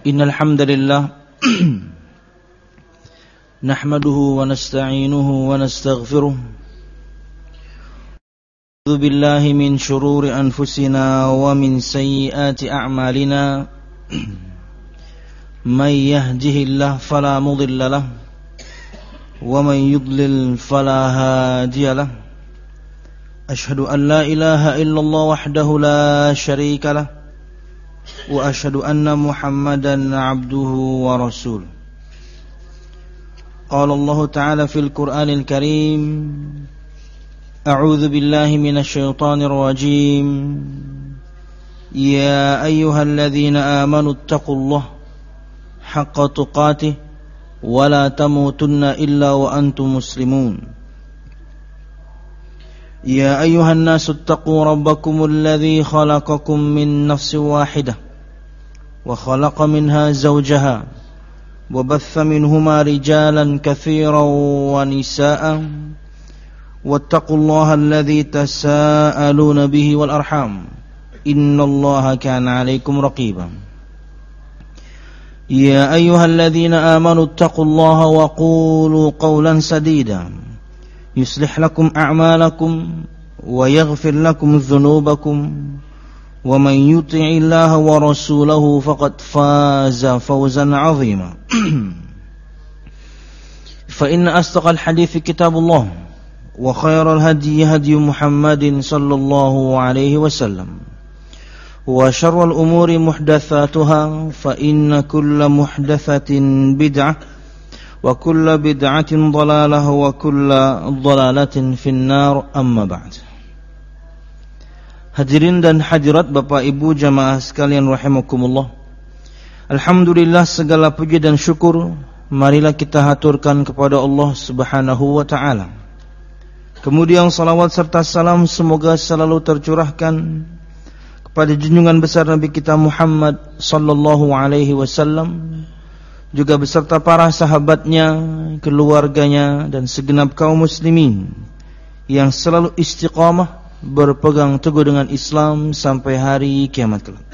Innal hamdalillah nahmaduhu wa nasta'inuhu wa nastaghfiruh. A'udzu billahi min shururi anfusina wa min sayyiati a'malina. May yahdihillahu fala mudilla lahu wa may yudlil fala hadiya lahu. Ashhadu an la ilaha illallah wahdahu la syarika lahu wa ashhadu anna Muhammadan abduhu wa rasuluh. Qala Allah Ta'ala fil Qur'anil Karim, A'udzu billahi minasy syaithanir rajim. Ya ayyuhalladzina amanu taqullaha haqqa tuqatih wa la tamutunna illa wa antum muslimun. يا أيها الناس اتقوا ربكم الذي خلقكم من نفس واحدة وخلق منها زوجها وبث منهما رجالا كثيرا ونساء واتقوا الله الذي تساءلون به والأرحام إن الله كان عليكم رقيبا. يا أيها الذين آمنوا اتقوا الله وقولوا قولا سديدا يصلح لكم أعمالكم ويغفر لكم ذنوبكم ومن يطع الله ورسوله فقد فاز فوزا عظيما. فإن أصدق الحديث كتاب الله وخير الهدي هدي محمد صلى الله عليه وسلم وشر الأمور محدثاتها فإن كل محدثة بدعة wa kullu bid'atin dhalalah wa kullu dhalalatin finnar, amma ba'd. Hadirin dan hadirat Bapak Ibu jamaah sekalian rahimakumullah. Alhamdulillah, segala puji dan syukur marilah kita haturkan kepada Allah Subhanahu wa taala. Kemudian salawat serta salam semoga selalu tercurahkan kepada junjungan besar Nabi kita Muhammad sallallahu alaihi wasallam, juga beserta para sahabatnya, keluarganya, dan segenap kaum muslimin yang selalu istiqamah berpegang teguh dengan Islam sampai hari kiamat kelak.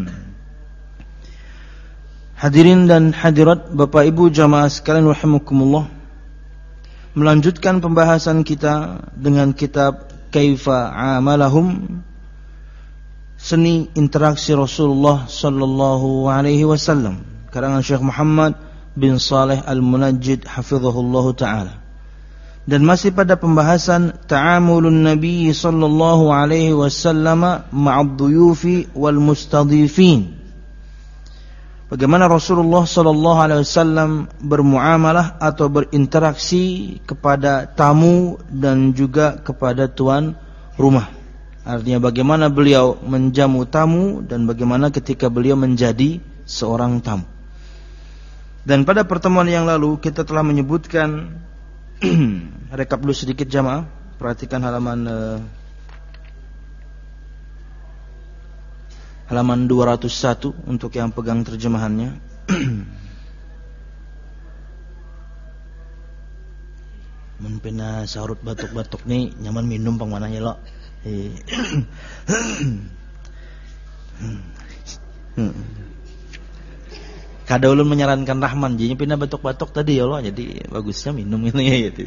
Hadirin dan hadirat Bapak Ibu jamaah sekalian rahimakumullah, melanjutkan pembahasan kita dengan kitab Kaifa Amalahum, seni interaksi Rasulullah sallallahu alaihi wasallam, karangan Syekh Muhammad bin Saleh Al-Munajjid hafizahullahu ta'ala. Dan masih pada pembahasan ta'amulun Nabi sallallahu alaihi wasallam ma'ad duyufi wal mustadhifin. Bagaimana Rasulullah sallallahu alaihi wasallam bermuamalah atau berinteraksi kepada tamu dan juga kepada tuan rumah. Artinya bagaimana beliau menjamu tamu dan bagaimana ketika beliau menjadi seorang tamu. Dan pada pertemuan yang lalu kita telah menyebutkan rekap dulu sedikit jamaah, perhatikan halaman 201 untuk yang pegang terjemahannya. Mun pina sarut batuk-batuk nih nyaman minum pang mananya lo. Kada ulun menyarankan Rahman, jadi pindah batuk-batuk tadi ya Allah, jadi bagusnya minum ini ya gitu.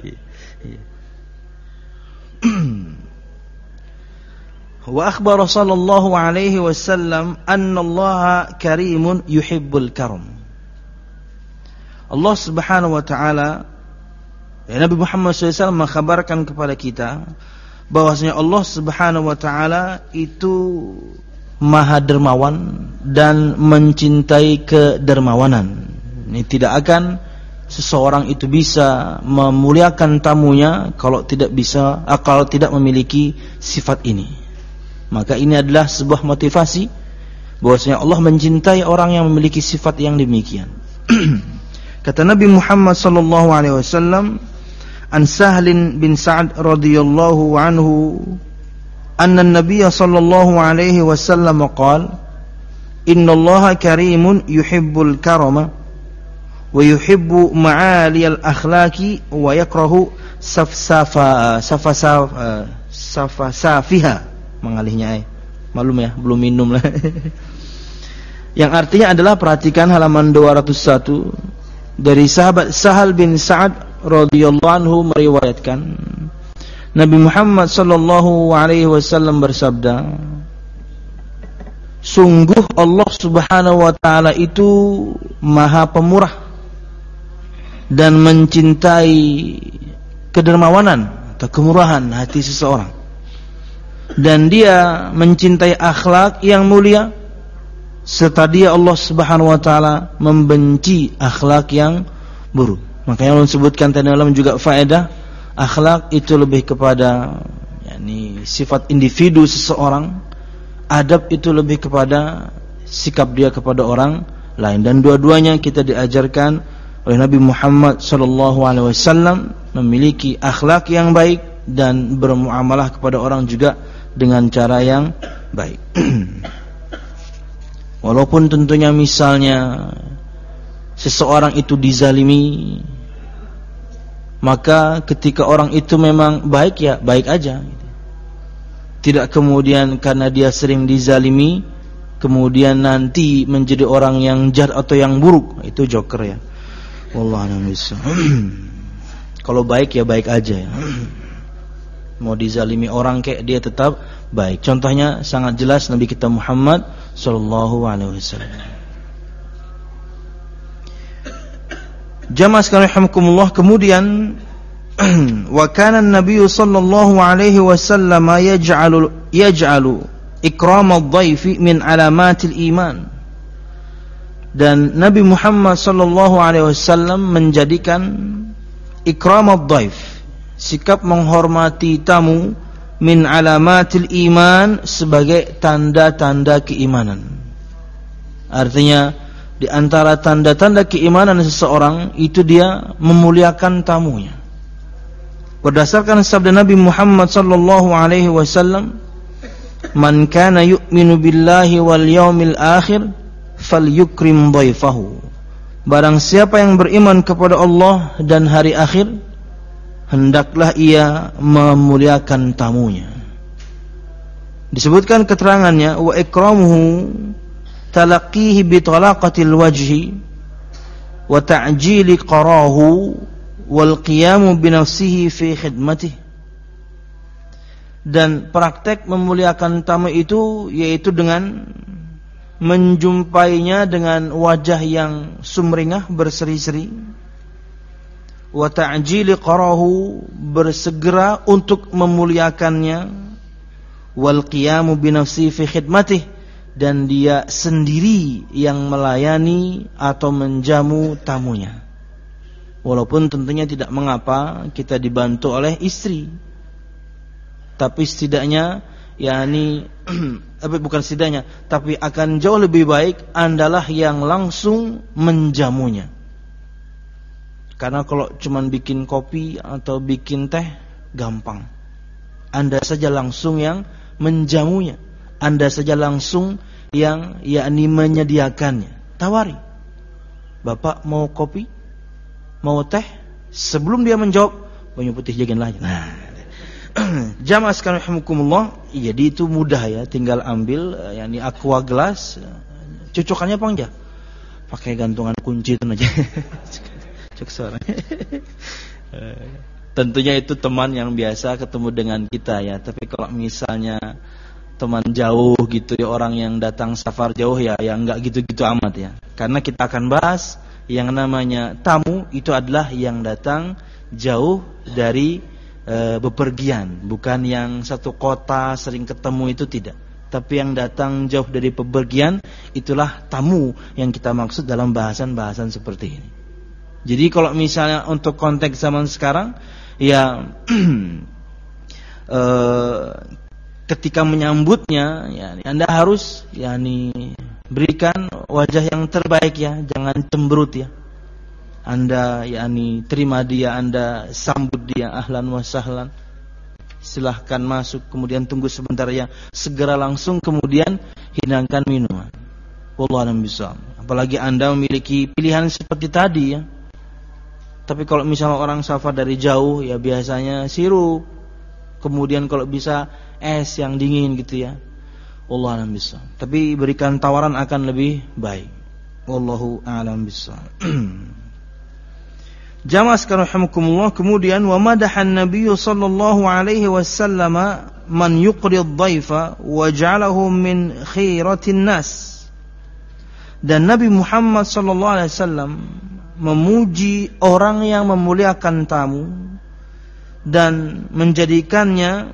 Wa akhbara sallallahu alaihi wasallam anna Allah karimun yuhibbul karam. Allah Subhanahu wa taala, ya, Nabi Muhammad SAW mengkhabarkan kepada kita bahwasanya Allah Subhanahu wa taala itu Maha dermawan dan mencintai kedermawanan. Ini tidak akan seseorang itu bisa memuliakan tamunya kalau tidak memiliki sifat ini. Maka ini adalah sebuah motivasi bahwasanya Allah mencintai orang yang memiliki sifat yang demikian. Kata Nabi Muhammad sallallahu alaihi wasallam, an Sahlin bin Sa'ad radhiyallahu anhu, anna an-nabiy sallallahu alaihi wasallam qala, innallaha karimun yuhibbul karama wa yuhibbu ma'aliyal akhlaqi wa yakrahu safasafiha. Mengalihnya malum ya, belum minum lah. Yang artinya adalah, perhatikan halaman 201, dari sahabat Sahal bin Sa'ad radhiyallahu anhu meriwayatkan, Nabi Muhammad sallallahu alaihi wasallam bersabda, sungguh Allah Subhanahu wa taala itu Maha Pemurah dan mencintai kedermawanan atau kemurahan hati seseorang, dan Dia mencintai akhlak yang mulia, serta Dia Allah Subhanahu wa taala membenci akhlak yang buruk. Makanya Allah sebutkan tadi dalam juga faedah, akhlak itu lebih kepada sifat individu seseorang, adab itu lebih kepada sikap dia kepada orang lain, dan dua-duanya kita diajarkan oleh Nabi Muhammad sallallahu alaihi wasallam memiliki akhlak yang baik dan bermuamalah kepada orang juga dengan cara yang baik. Walaupun tentunya misalnya seseorang itu dizalimi, maka ketika orang itu memang baik, ya baik aja. Tidak kemudian karena dia sering dizalimi kemudian nanti menjadi orang yang jahat atau yang buruk. Itu joker ya. Wallahu a'lam bishawab. Kalau baik ya baik aja ya. Mau dizalimi orang kayak dia tetap baik. Contohnya sangat jelas Nabi kita Muhammad sallallahu alaihi wasallam. Jamaah sekalian rahimakumullah, kemudian wa kana an-nabiy sallallahu alaihi wasallam yaj'alu ikram ad-dhaifi min alamatil iman. Dan Nabi Muhammad sallallahu alaihi wasallam menjadikan ikram ad-dhaif, sikap menghormati tamu, min alamatil iman, sebagai tanda-tanda keimanan. Artinya di antara tanda-tanda keimanan seseorang itu dia memuliakan tamunya. Berdasarkan sabda Nabi Muhammad sallallahu alaihi wasallam, "Man kana yu'minu billahi wal yaumil akhir falyukrim dhaifahu." Barang siapa yang beriman kepada Allah dan hari akhir, hendaklah ia memuliakan tamunya. Disebutkan keterangannya, wa ikramuhu talaqihi bi talaqatil wajhi wa ta'jili qarahu wal qiyamu bi nafsihi fi khidmatihi. Dan praktek memuliakan tamu itu yaitu dengan menjumpainya dengan wajah yang sumringah, berseri-seri, wa ta'jili qarahu, bersegera untuk memuliakannya, wal qiyamu bi nafsihi fi khidmatihi, dan dia sendiri yang melayani atau menjamu tamunya. Walaupun tentunya tidak mengapa kita dibantu oleh istri, tapi setidaknya bukan setidaknya, tapi akan jauh lebih baik Andalah yang langsung menjamunya. Karena kalau cuma bikin kopi atau bikin teh gampang, Anda saja langsung yang menjamunya, Anda saja langsung yang menyediakannya. Tawari, Bapak mau kopi, mau teh, sebelum dia menjawab, banyu putih jagan lagi. Nah, jamaah sekalian rahimakumullah, jadi itu mudah ya, tinggal ambil aqua gelas, cocokannya apa enggak? Pakai gantungan kunci itu aja. Cek suara. Tentunya itu teman yang biasa ketemu dengan kita ya. Tapi kalau misalnya teman jauh gitu ya, orang yang datang safar jauh ya enggak gitu-gitu amat ya. Karena kita akan bahas yang namanya tamu itu adalah yang datang jauh dari bepergian, bukan yang satu kota sering ketemu, itu tidak. Tapi yang datang jauh dari bepergian, itulah tamu yang kita maksud dalam bahasan-bahasan seperti ini. Jadi kalau misalnya untuk konteks zaman sekarang ya ketika menyambutnya Anda harus berikan wajah yang terbaik ya, jangan cemberut ya. Anda terima dia, Anda sambut dia, ahlan wa sahlan, silahkan masuk, kemudian tunggu sebentar ya, segera langsung kemudian hidangkan minuman. Wallahu a'lam bishawab. Apalagi Anda memiliki pilihan seperti tadi ya. Tapi kalau misalnya orang safar dari jauh ya biasanya sirup, kemudian kalau bisa es yang dingin gitu ya. Wallahu a'lam bishawab. Tapi berikan tawaran akan lebih baik. Wallahu a'lam bishawab. Jamaah sekalian rahimakumullah, kemudian wa madahan Nabi sallallahu alaihi wasallam man yuqrid dhaifa wa ja'alahu min khiratin nas. Dan Nabi Muhammad sallallahu alaihi wasallam memuji orang yang memuliakan tamu dan menjadikannya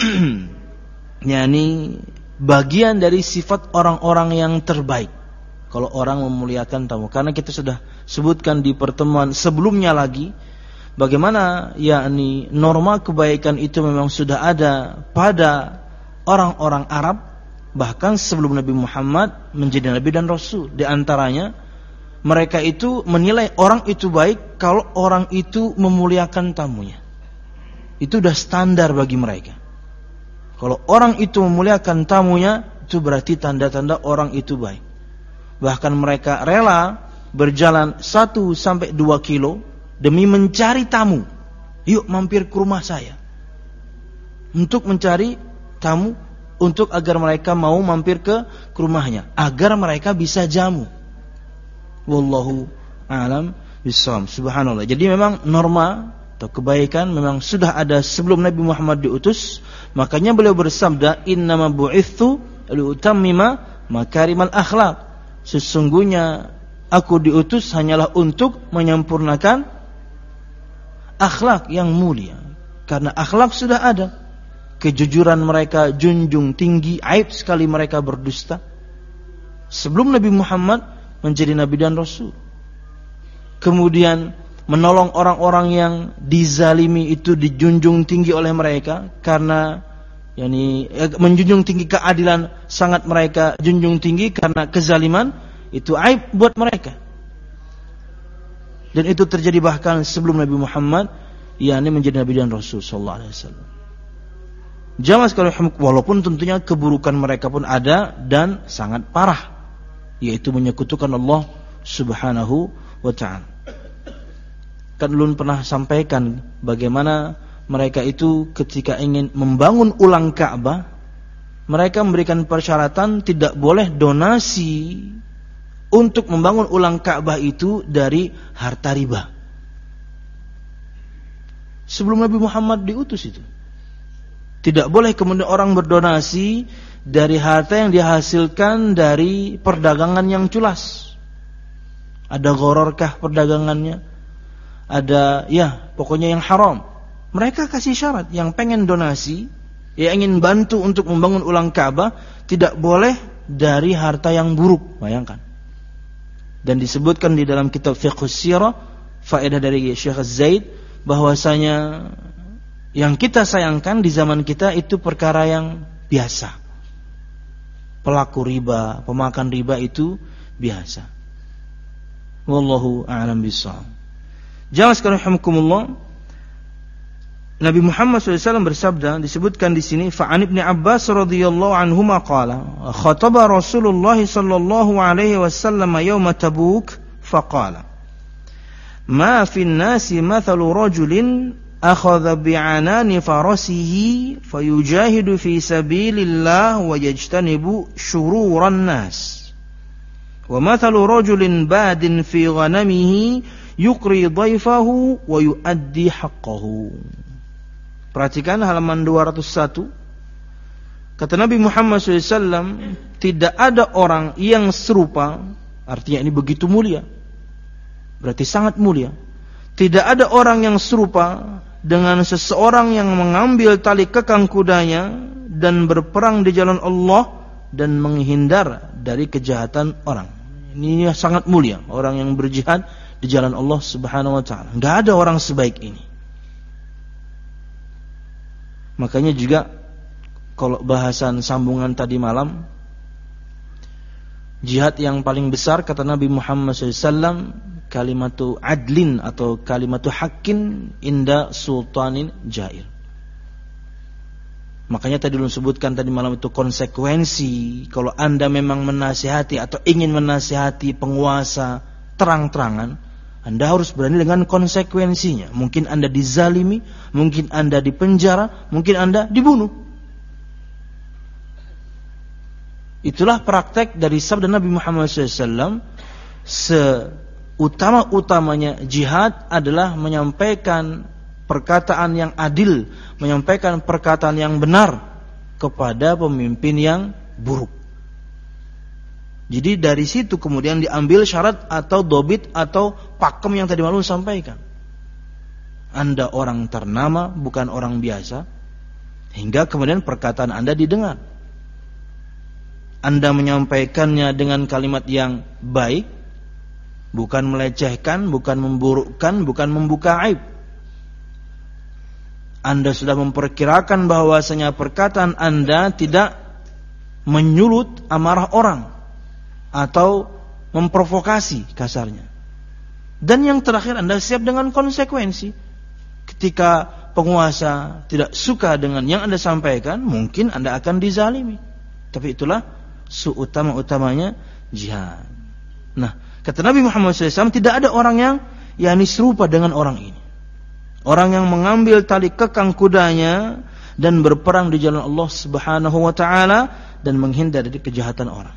yakni bagian dari sifat orang-orang yang terbaik. Kalau orang memuliakan tamu, karena kita sudah sebutkan di pertemuan sebelumnya lagi bagaimana yakni norma kebaikan itu memang sudah ada pada orang-orang Arab bahkan sebelum Nabi Muhammad menjadi nabi dan rasul. Di antaranya mereka itu menilai orang itu baik kalau orang itu memuliakan tamunya. Itu sudah standar bagi mereka. Kalau orang itu memuliakan tamunya, itu berarti tanda-tanda orang itu baik. Bahkan mereka rela berjalan 1-2 kilo demi mencari tamu. Yuk mampir ke rumah saya. Untuk mencari tamu, untuk agar mereka mau mampir ke rumahnya, agar mereka bisa jamu. Wallahu a'lam bishawab. Subhanallah. Jadi memang norma atau kebaikan memang sudah ada sebelum Nabi Muhammad diutus. Makanya beliau bersabda, innama bu'ithu liutammima makarimal akhlak. Sesungguhnya aku diutus hanyalah untuk menyempurnakan akhlak yang mulia. Karena akhlak sudah ada. Kejujuran mereka junjung tinggi, aib sekali mereka berdusta. Sebelum Nabi Muhammad menjadi nabi dan rasul. Kemudian menolong orang-orang yang dizalimi itu dijunjung tinggi oleh mereka, karena yakni menjunjung tinggi keadilan sangat mereka junjung tinggi, karena kezaliman itu aib buat mereka. Dan itu terjadi bahkan sebelum Nabi Muhammad yakni menjadi nabi dan rasul sallallahu alaihi wasallam. Jamaah sekalian, walaupun tentunya keburukan mereka pun ada dan sangat parah, yaitu menyekutukan Allah Subhanahu wa ta'ala. Kan ulun pernah sampaikan bagaimana mereka itu ketika ingin membangun ulang Ka'bah, mereka memberikan persyaratan tidak boleh donasi untuk membangun ulang Ka'bah itu dari harta riba. Sebelum Nabi Muhammad diutus itu. Tidak boleh kemudian orang berdonasi dari harta yang dihasilkan dari perdagangan yang culas. Ada gharorkah perdagangannya? Ada pokoknya yang haram. Mereka kasih syarat, yang pengen donasi, yang ingin bantu untuk membangun ulang Ka'bah, tidak boleh dari harta yang buruk. Bayangkan. Dan disebutkan di dalam kitab Fiqh Sirah, faedah dari Syekh Zaid, bahwasanya yang kita sayangkan di zaman kita itu perkara yang biasa. Pelaku riba, pemakan riba itu biasa. Wallahu a'lam bishawab. Jamaah sekalian rahimakumullah, Nabi Muhammad SAW bersabda, disebutkan di sini, fa'an Ibnu Abbas radhiyallahu anhuma qala, khataba Rasulullah sallallahu alaihi wasallam yauma Tabuk faqala, ma fin nasi mathalu rajulin akhadha bi'anani farasihi fayujahidu fi sabilillah wa yajtanibu syururan nas, wa mathalu rajulin badin fi ghanamihi yuqri dhaifahu wa yuaddi haqqahu. Perhatikan halaman 201. Kata Nabi Muhammad SAW, tidak ada orang yang serupa, artinya ini begitu mulia, berarti sangat mulia. Tidak ada orang yang serupa dengan seseorang yang mengambil tali kekang kudanya dan berperang di jalan Allah dan menghindar dari kejahatan orang. Ini sangat mulia, orang yang berjihad di jalan Allah Subhanahu wa ta'ala. Enggak ada orang sebaik ini. Makanya juga kalau bahasan sambungan tadi malam, jihad yang paling besar kata Nabi Muhammad SAW, kalimatu adlin atau kalimatu haqqin inda sultanin jair. Makanya tadi belum sebutkan tadi malam itu konsekuensi kalau Anda memang menasihati atau ingin menasihati penguasa terang-terangan, Anda harus berani dengan konsekuensinya. Mungkin Anda dizalimi, mungkin Anda dipenjara, mungkin Anda dibunuh. Itulah praktek dari sabda Nabi Muhammad SAW. Seutama-utamanya jihad adalah menyampaikan perkataan yang adil, menyampaikan perkataan yang benar kepada pemimpin yang buruk. Jadi dari situ kemudian diambil syarat atau dobit atau pakem yang tadi malu sampaikan. Anda orang ternama, bukan orang biasa, hingga kemudian perkataan Anda didengar. Anda menyampaikannya dengan kalimat yang baik, bukan melecehkan, bukan memburukkan, bukan membuka aib. Anda sudah memperkirakan bahwasanya perkataan Anda tidak menyulut amarah orang atau memprovokasi kasarnya. Dan yang terakhir, Anda siap dengan konsekuensi. Ketika penguasa tidak suka dengan yang Anda sampaikan, mungkin Anda akan dizalimi. Tapi itulah seutama-utamanya jihad. Nah, kata Nabi Muhammad SAW, tidak ada orang yang serupa dengan orang ini. Orang yang mengambil tali kekang kudanya dan berperang di jalan Allah Subhanahu wa taala dan menghindar dari kejahatan orang.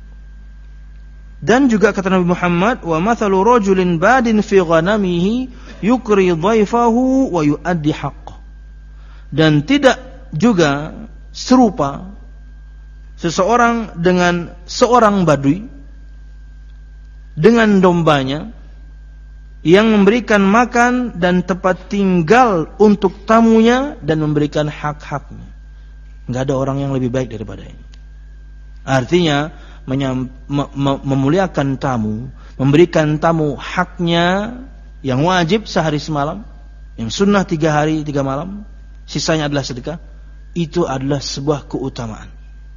Dan juga kata Nabi Muhammad, wa mathalu rajulin badin fi ghanamihi yukri dhaifahu wa yuaddi haqqah. Dan tidak juga serupa seseorang dengan seorang badui dengan dombanya yang memberikan makan dan tempat tinggal untuk tamunya dan memberikan hak-haknya. Enggak ada orang yang lebih baik daripada ini. Artinya memuliakan tamu, memberikan tamu haknya yang wajib sehari semalam, yang sunnah 3 hari 3 malam, sisanya adalah sedekah. Itu adalah sebuah keutamaan.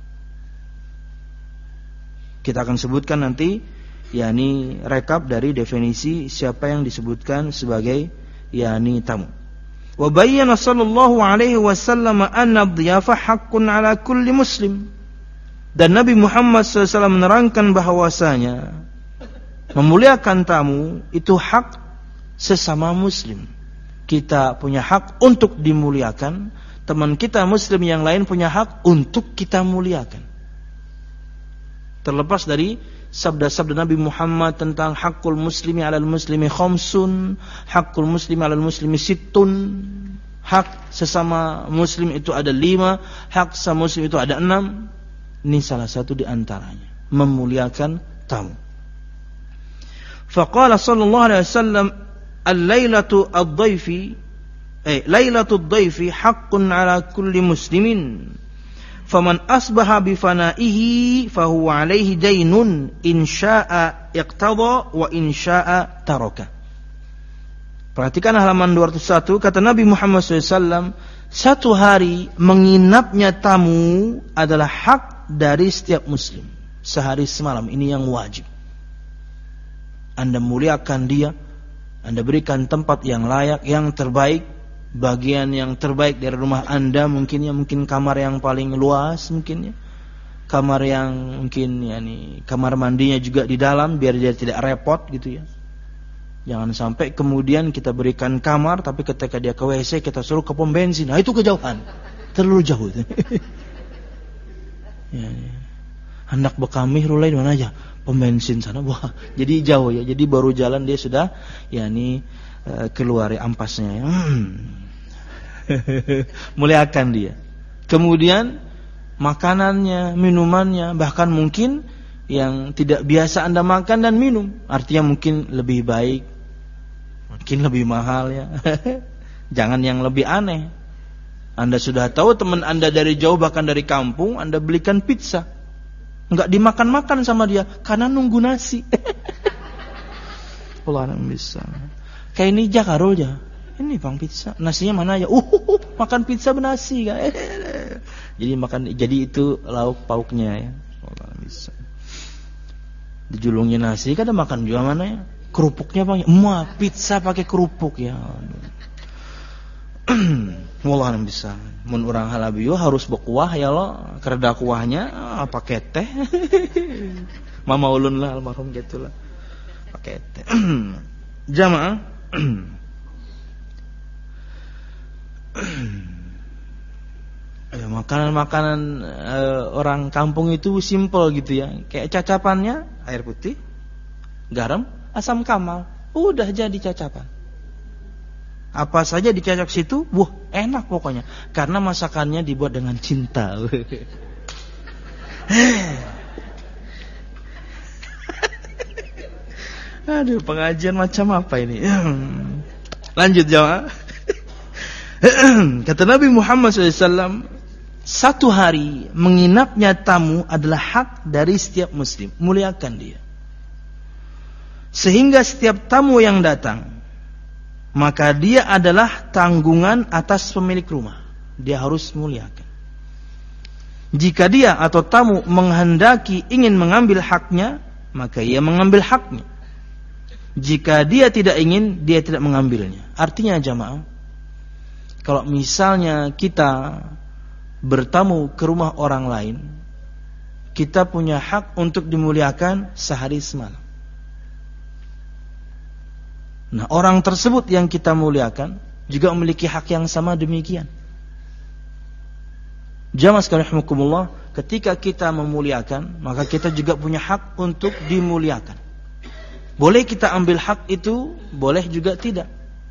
Kita akan sebutkan nanti rekap dari definisi siapa yang disebutkan sebagai tamu. Wa bayyana sallallahu alaihi wasallam anna ad-dhiyafa haqqun ala kulli muslim. Dan Nabi Muhammad SAW menerangkan bahwasanya memuliakan tamu itu hak sesama muslim. Kita punya hak untuk dimuliakan, teman kita muslim yang lain punya hak untuk kita muliakan. Terlepas dari sabda-sabda Nabi Muhammad tentang hakul muslimi 'alal muslimi khamsun, hakul muslimi 'alal muslimi sittun. Hak sesama muslim itu ada 5, hak sesama muslim itu ada 6. Ini salah satu di antaranya, memuliakan tamu. Faqala sallallahu alaihi wasallam, al-lailatu ad-dhaifi lailatu ad-dhaifi haqqun 'ala kulli muslimin. Faman asbaha bifanaihi fahuwa alaihi dainun in syaa'a iqtada wa in syaa'a taraka. Perhatikan halaman 201, kata Nabi Muhammad SAW, satu hari menginapnya tamu adalah hak dari setiap muslim. Sehari semalam, ini yang wajib. Anda muliakan dia, Anda berikan tempat yang layak, yang terbaik, bagian yang terbaik dari rumah Anda, mungkin kamar yang paling luas, kamar yang kamar mandinya juga di dalam biar dia tidak repot gitu ya. Jangan sampai kemudian kita berikan kamar tapi ketika dia ke WC kita suruh ke pom bensin. Nah, itu kejauhan. Terlalu jauh itu. Hendak bekami rulai di mana aja? Pom bensin sana. Wah, jadi jauh ya. Jadi baru jalan dia sudah keluar ampasnya ya. Muliakan dia. Kemudian makanannya, minumannya, bahkan mungkin yang tidak biasa Anda makan dan minum, artinya mungkin lebih baik, mungkin lebih mahal ya. Jangan yang lebih aneh. Anda sudah tahu teman Anda dari jauh bahkan dari kampung, Anda belikan pizza, enggak dimakan-makan sama dia karena nunggu nasi. Allah bisa. Kayak ini Jakarta aja. Ini Bang pizza, nasinya mana aja? Makan pizza bernasi kan. Jadi itu lauk pauknya ya. Allah bisa. Dijulungnya nasi, kadang makan juga mana ya? Kerupuknya Bang. Pizza pakai kerupuk ya. Wallah bisa. Mun urang halabieu harus berkuah ya lo, kereda kuahnya pakai teh. Mama ulun lah almarhum gitulah. Pakai teh. Jamaah. Ada makanan-makanan orang kampung itu simple gitu ya. Kayak cacapannya air putih, garam, asam kamal. Udah jadi cacapan. Apa saja dicacap situ, wah enak pokoknya. Karena masakannya dibuat dengan cinta. Aduh, pengajian macam apa ini? Lanjut jamaah. Kata Nabi Muhammad SAW, satu hari menginapnya tamu adalah hak dari setiap muslim. Muliakan dia. Sehingga setiap tamu yang datang, maka dia adalah tanggungan atas pemilik rumah. Dia harus muliakan. Jika dia atau tamu menghendaki ingin mengambil haknya, maka ia mengambil haknya. Jika dia tidak ingin, dia tidak mengambilnya. Artinya jamaah, kalau misalnya kita bertamu ke rumah orang lain, kita punya hak untuk dimuliakan sehari semalam. Nah, orang tersebut yang kita muliakan juga memiliki hak yang sama demikian. Jamaah sekalian rahimakumullah, ketika kita memuliakan, maka kita juga punya hak untuk dimuliakan. Boleh kita ambil hak itu, boleh juga tidak.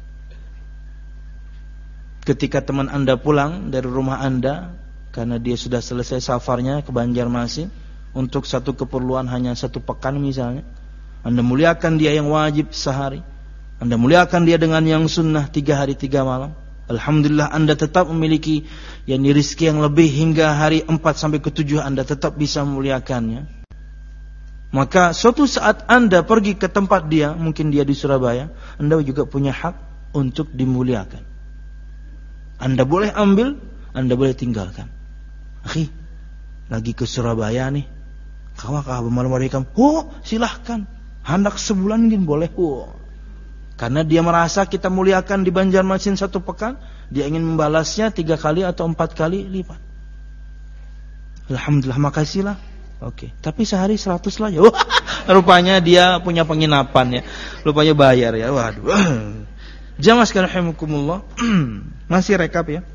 Ketika teman Anda pulang dari rumah Anda, karena dia sudah selesai safarnya ke Banjarmasin, untuk satu keperluan hanya 1 pekan misalnya, Anda muliakan dia yang wajib sehari, Anda muliakan dia dengan yang sunnah 3 hari 3 malam. Alhamdulillah Anda tetap memiliki rezeki yang lebih hingga hari 4 sampai ke 7 Anda tetap bisa memuliakannya. Maka suatu saat Anda pergi ke tempat dia, mungkin dia di Surabaya, Anda juga punya hak untuk dimuliakan. Anda boleh ambil, Anda boleh tinggalkan. Akhi, lagi ke Surabaya nih. Kawakah bermalam-malam? Oh, silahkan. Hendak sebulan mungkin boleh. Oh. Karena dia merasa kita muliakan di Banjarmasin 1 pekan, dia ingin membalasnya 3 kali atau 4 kali lipat. Alhamdulillah, makasihlah. Oke, tapi sehari 100 lah ya. Rupanya dia punya penginapan ya. Rupanya bayar ya. Waduh. Jamaah sekalian rahimakumullah. Masih rekap ya.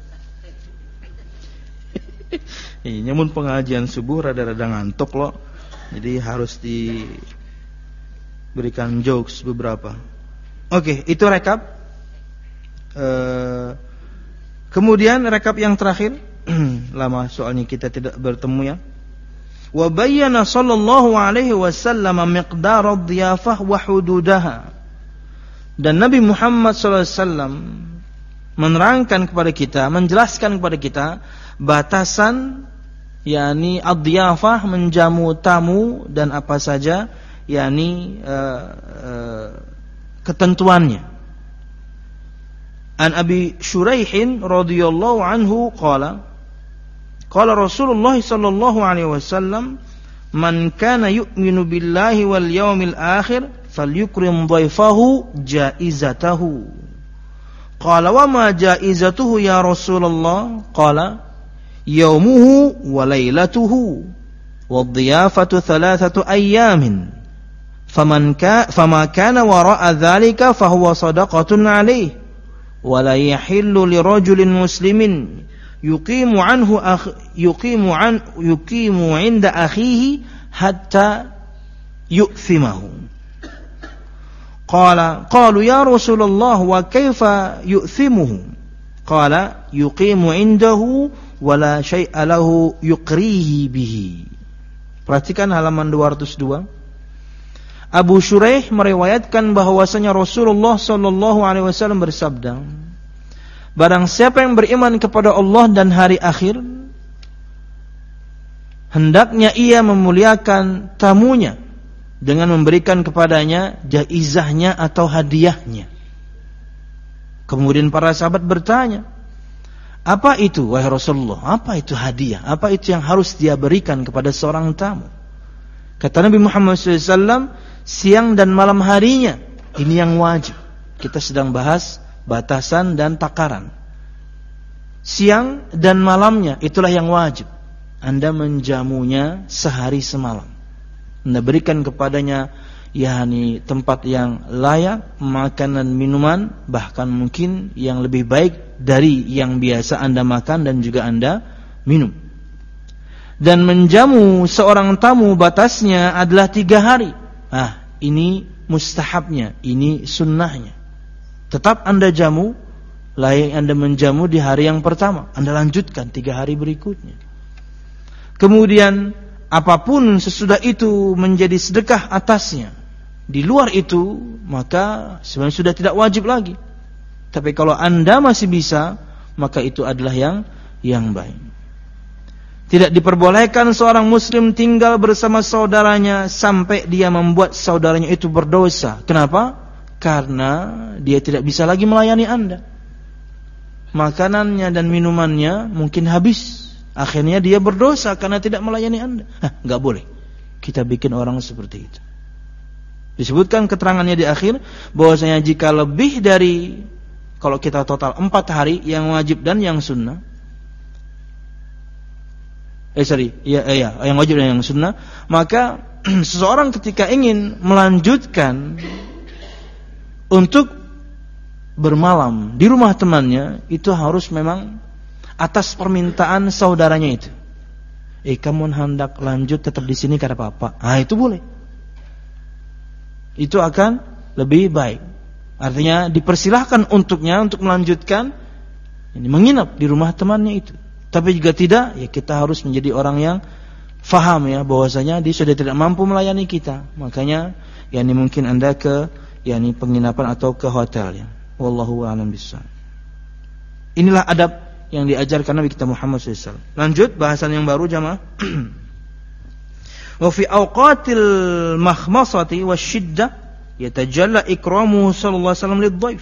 Nyamun pengajian subuh rada-rada ngantuk loh. Jadi harus diberikan jokes beberapa. Oke, itu rekap. Kemudian rekap yang terakhir. Lama soalnya kita tidak bertemu ya. Wa bayyana sallallahu alaihi wasallam miqdar ad-dhiyafah wa hududaha. Dan Nabi Muhammad sallallahu alaihi wasallam menerangkan kepada kita, menjelaskan kepada kita batasan yakni ad-dhiyafah, menjamu tamu dan apa saja yakni ketentuannya. An Abi Shuraihin radhiyallahu anhu qala Rasulullah sallallahu alaihi wasallam, man kana yu'minu billahi wal yawmil akhir falyukrim dhaifahu jaizatahu. Qala wa ma jaizatuhu ya Rasulullah? Qala yawmuhu wa lailatuhu wad dhiyafatu 3 ayyamin. فما كان وراء ذلك فهو صدقة عليه ولا يحل لرجل مسلم يقيم عند أخيه حتى يؤثمه. قالوا يا رسول الله وكيف يؤثمه؟ قال يقيم عنده ولا شيء له يقريه به. Perhatikan halaman 202. Abu Shuraih meriwayatkan bahwasanya Rasulullah sallallahu alaihi wasallam bersabda, barang siapa yang beriman kepada Allah dan hari akhir, hendaknya ia memuliakan tamunya dengan memberikan kepadanya jaizahnya atau hadiahnya. Kemudian para sahabat bertanya, apa itu wahai Rasulullah? Apa itu hadiah? Apa itu yang harus dia berikan kepada seorang tamu? Kata Nabi Muhammad SAW, siang dan malam harinya, ini yang wajib. Kita sedang bahas batasan dan takaran. Siang dan malamnya, itulah yang wajib. Anda menjamunya sehari semalam. Anda berikan kepadanya yakni tempat yang layak, makanan, minuman, bahkan mungkin yang lebih baik dari yang biasa Anda makan dan juga Anda minum. Dan menjamu seorang tamu batasnya adalah 3 hari. Ini mustahabnya, ini sunnahnya. Tetap Anda jamu, layak Anda menjamu di hari yang pertama, Anda lanjutkan 3 hari berikutnya. Kemudian apapun sesudah itu menjadi sedekah atasnya. Di luar itu maka sebenarnya sudah tidak wajib lagi. Tapi kalau Anda masih bisa, maka itu adalah yang baik. Tidak diperbolehkan seorang muslim tinggal bersama saudaranya sampai dia membuat saudaranya itu berdosa. Kenapa? Karena dia tidak bisa lagi melayani Anda. Makanannya dan minumannya mungkin habis. Akhirnya dia berdosa karena tidak melayani Anda. Enggak boleh kita bikin orang seperti itu. Disebutkan keterangannya di akhir bahwasanya jika lebih dari, kalau kita total 4 hari yang wajib dan yang sunnah, yang wajib dan yang sunnah, maka seseorang ketika ingin melanjutkan untuk bermalam di rumah temannya, itu harus memang atas permintaan saudaranya itu. Kamu hendak lanjut tetap di sini karena apa? Itu boleh. Itu akan lebih baik. Artinya dipersilahkan untuknya untuk melanjutkan menginap di rumah temannya itu. Tapi jika tidak, ya kita harus menjadi orang yang faham ya bahwasanya dia sudah tidak mampu melayani kita. Makanya mungkin Anda ke penginapan atau ke hotel ya. Wallahu a'lam bishawab. Inilah adab yang diajarkan Nabi kita Muhammad SAW. Lanjut bahasan yang baru jamaah. Wa fi awqatil makhmasati wasyiddah yatajalla ikramuhu sallallahu alaihi wasallam lidhaif.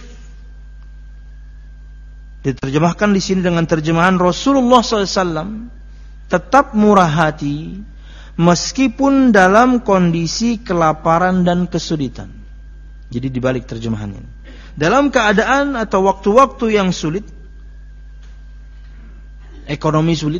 Diterjemahkan di sini dengan terjemahan Rasulullah SAW tetap murah hati meskipun dalam kondisi kelaparan dan kesulitan. Jadi dibalik terjemahannya. Dalam keadaan atau waktu-waktu yang sulit, ekonomi sulit,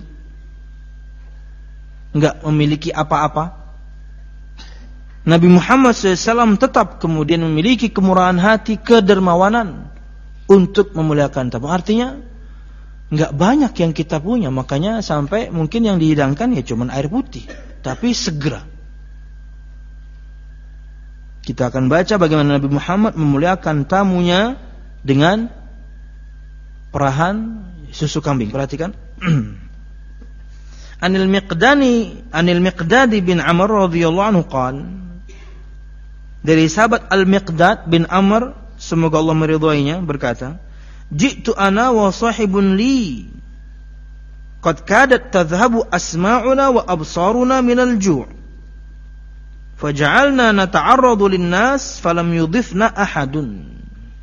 enggak memiliki apa-apa, Nabi Muhammad SAW tetap kemudian memiliki kemurahan hati, kedermawanan untuk memuliakan tamu. Artinya enggak banyak yang kita punya, makanya sampai mungkin yang dihidangkan ya cuma air putih, tapi segera. Kita akan baca bagaimana Nabi Muhammad memuliakan tamunya dengan perahan susu kambing. Perhatikan. Anil Miqdadi bin Amr radhiyallahu anhu qala, dari sahabat Al-Miqdad bin Amr, semoga Allah meridhoinya, berkata, "Ji'tu ana wa sahibun li qad kadat tadhhabu asma'una wa absaruna minal ju'. Faja'alna nata'arradu lin-nas falam yudhifna ahadun."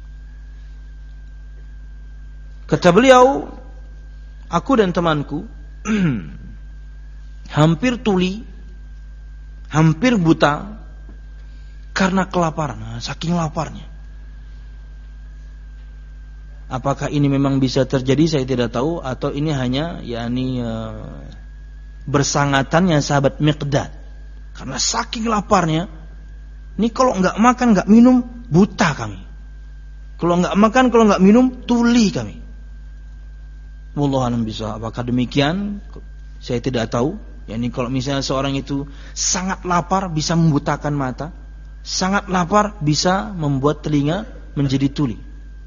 Kata beliau, aku dan temanku hampir tuli, hampir buta karena kelaparan, saking laparnya. Apakah ini memang bisa terjadi saya tidak tahu, atau ini hanya bersangatannya sahabat Miqdad. Karena saking laparnya, ini kalau enggak makan, enggak minum, buta kami. Kalau enggak makan, kalau enggak minum, tuli kami. Wallahu a'lam bishawab. Apakah demikian? Saya tidak tahu. Kalau misalnya seorang itu sangat lapar bisa membutakan mata, sangat lapar bisa membuat telinga menjadi tuli.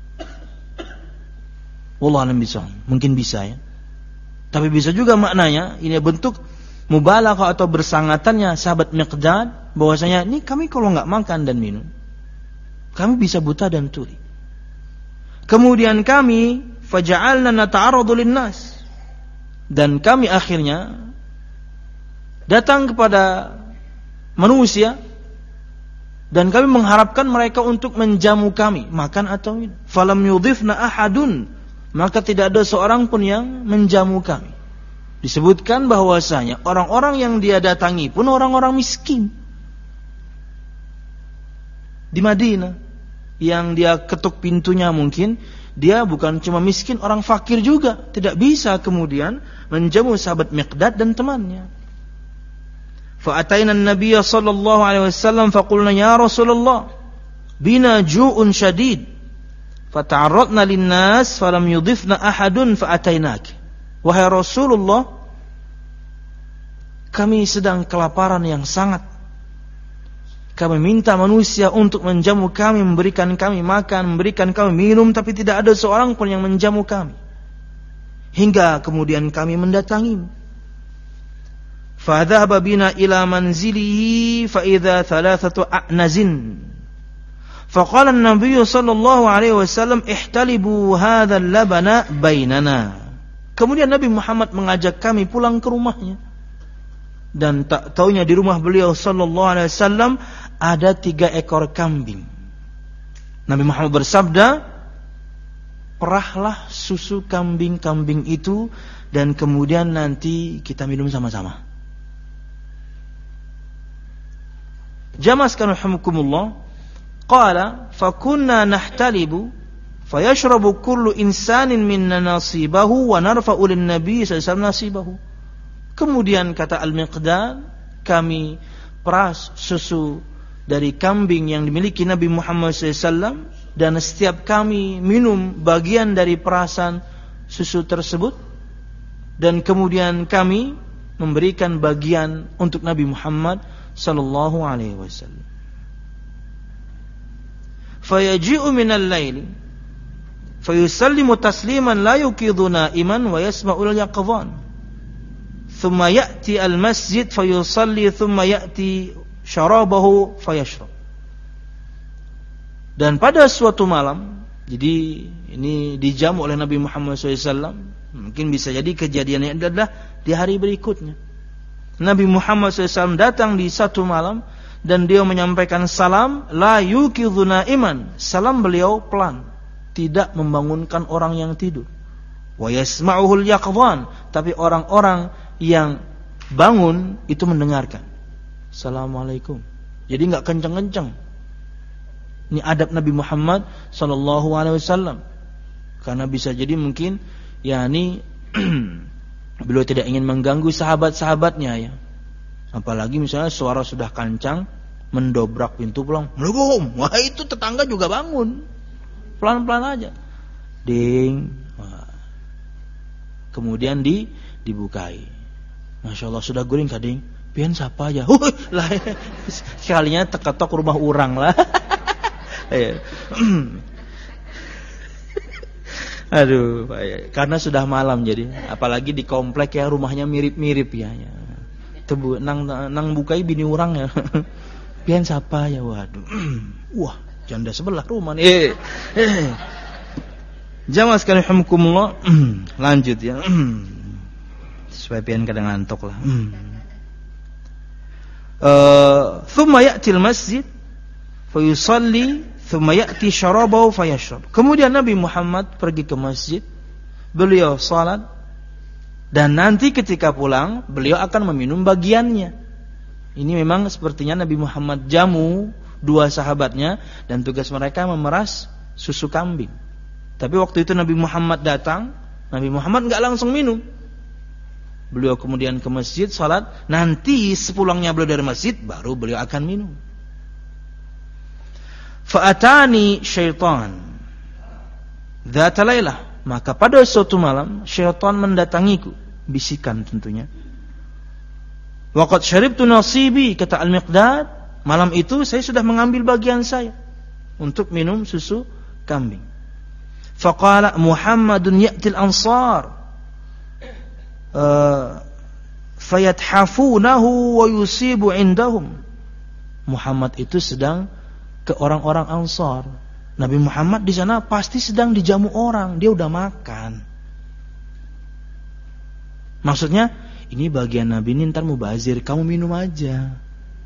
Wallahu a'lam bishawab. Mungkin bisa ya. Tapi bisa juga maknanya ini bentuk mubalaghah atau bersangatannya sahabat Miqdad bahwasanya ini kami kalau enggak makan dan minum, kami bisa buta dan tuli. Kemudian kami faja'alna nata'arradu lin-nas, dan kami akhirnya datang kepada manusia dan kami mengharapkan mereka untuk menjamu kami, makan atau minum. Falam yudhifna ahadun, maka tidak ada seorang pun yang menjamu kami. Disebutkan bahwasanya orang-orang yang dia datangi pun orang-orang miskin di Madinah. Yang dia ketuk pintunya mungkin dia bukan cuma miskin, orang fakir juga. Tidak bisa kemudian menjamu sahabat Miqdad dan temannya. Fa'atayna an-nabiy sallallahu alaihi wasallam faqulna ya Rasulullah bina ju'un syadid fata'arradna lin-nas falam yudhifna ahadun fa'ataynak. Wahai Rasulullah, kami sedang kelaparan yang sangat. Kami minta manusia untuk menjamu kami, memberikan kami makan, memberikan kami minum, tapi tidak ada seorang pun yang menjamu kami. Hingga kemudian kami mendatangimu. Fadhahaba bina ila manzilihi fa idza thalathatu a'nazin. Faqala an-nabiy sallallahu alaihi wasallam ihtalibu hadzal labana bainana. Kemudian Nabi Muhammad mengajak kami pulang ke rumahnya. Dan tak taunya di rumah beliau sallallahu alaihi wasallam ada 3 ekor kambing. Nabi Muhammad bersabda, perahlah susu kambing-kambing itu dan kemudian nanti kita minum sama-sama. Jamaah sekalian rahimakumullah, qala fakunna nahtalibu fayashrabu kullu insanin minna nasibahu wa narfa'u lin-nabi sallallahu alaihi wasallam nasibahu. Kemudian kata Al-Miqdad, kami peras susu dari kambing yang dimiliki Nabi Muhammad SAW, dan setiap kami minum bagian dari perasan susu tersebut, dan kemudian kami memberikan bagian untuk Nabi Muhammad sallallahu alaihi wasallam. Fayaji'u minal laili fayusallimu tasliman la yuqidhu na'iman wa yasma'ul yaqdhan. Thumma ya'ti al-masjid fayusalli thumma ya'ti syarabahu fayashrab. Dan pada suatu malam, jadi ini dijamu oleh Nabi Muhammad SAW. Mungkin bisa jadi kejadiannya adalah di hari berikutnya. Nabi Muhammad SAW datang di satu malam dan dia menyampaikan salam la yuqidhu na'iman. Salam beliau pelan, tidak membangunkan orang yang tidur. Wa yasma'uhul yaqdhan, tapi orang-orang yang bangun itu mendengarkan. Assalamualaikum. Jadi enggak kencang-kencang. Ini adab Nabi Muhammad sallallahu alaihi wasallam. Karena bisa jadi mungkin yakni beliau tidak ingin mengganggu sahabat-sahabatnya ya. Apalagi misalnya suara sudah kencang mendobrak pintu pulang. Assalamualaikum. Wah, itu tetangga juga bangun. Pelan-pelan aja. Ding. Wah. Kemudian dibukai. Masya Allah, sudah guring kading. Pian siapa aja? Lah, sekalinya teka-tok rumah orang lah. Aduh, karena sudah malam jadi. Apalagi di komplek ya, rumahnya mirip-mirip ya. Tebu nang bukai bini orang ya. Pian siapa ya? Waduh. Wah, janda sebelah rumah nih. Jamaah sekalian rahimakumullah. Lanjut ya. Supaya pian kadang ngantuk lah. Thumma ya'til masjid fayusalli thumma ya'ti syarabahu fayashrab. Kemudian Nabi Muhammad pergi ke masjid, beliau salat, dan nanti ketika pulang beliau akan meminum bagiannya. Ini memang sepertinya Nabi Muhammad jamu 2 sahabatnya dan tugas mereka memeras susu kambing. Tapi waktu itu Nabi Muhammad datang, Nabi Muhammad enggak langsung minum. Beliau kemudian ke masjid salat, nanti sepulangnya beliau dari masjid baru beliau akan minum. Fa'atani syaitan dzata lailah, maka pada suatu malam syaitan mendatangiku, bisikan tentunya. Wa qad syaribtu nasibi, kata Al-Miqdad, malam itu saya sudah mengambil bagian saya untuk minum susu kambing. Faqala Muhammadun ya'til ansar fayathafunahu wa yusibu indahum. Muhammad itu sedang ke orang-orang Ansar. Nabi Muhammad di sana pasti sedang dijamu orang, dia udah makan. Maksudnya, ini bagian Nabi ini ntar mubazir, kamu minum aja.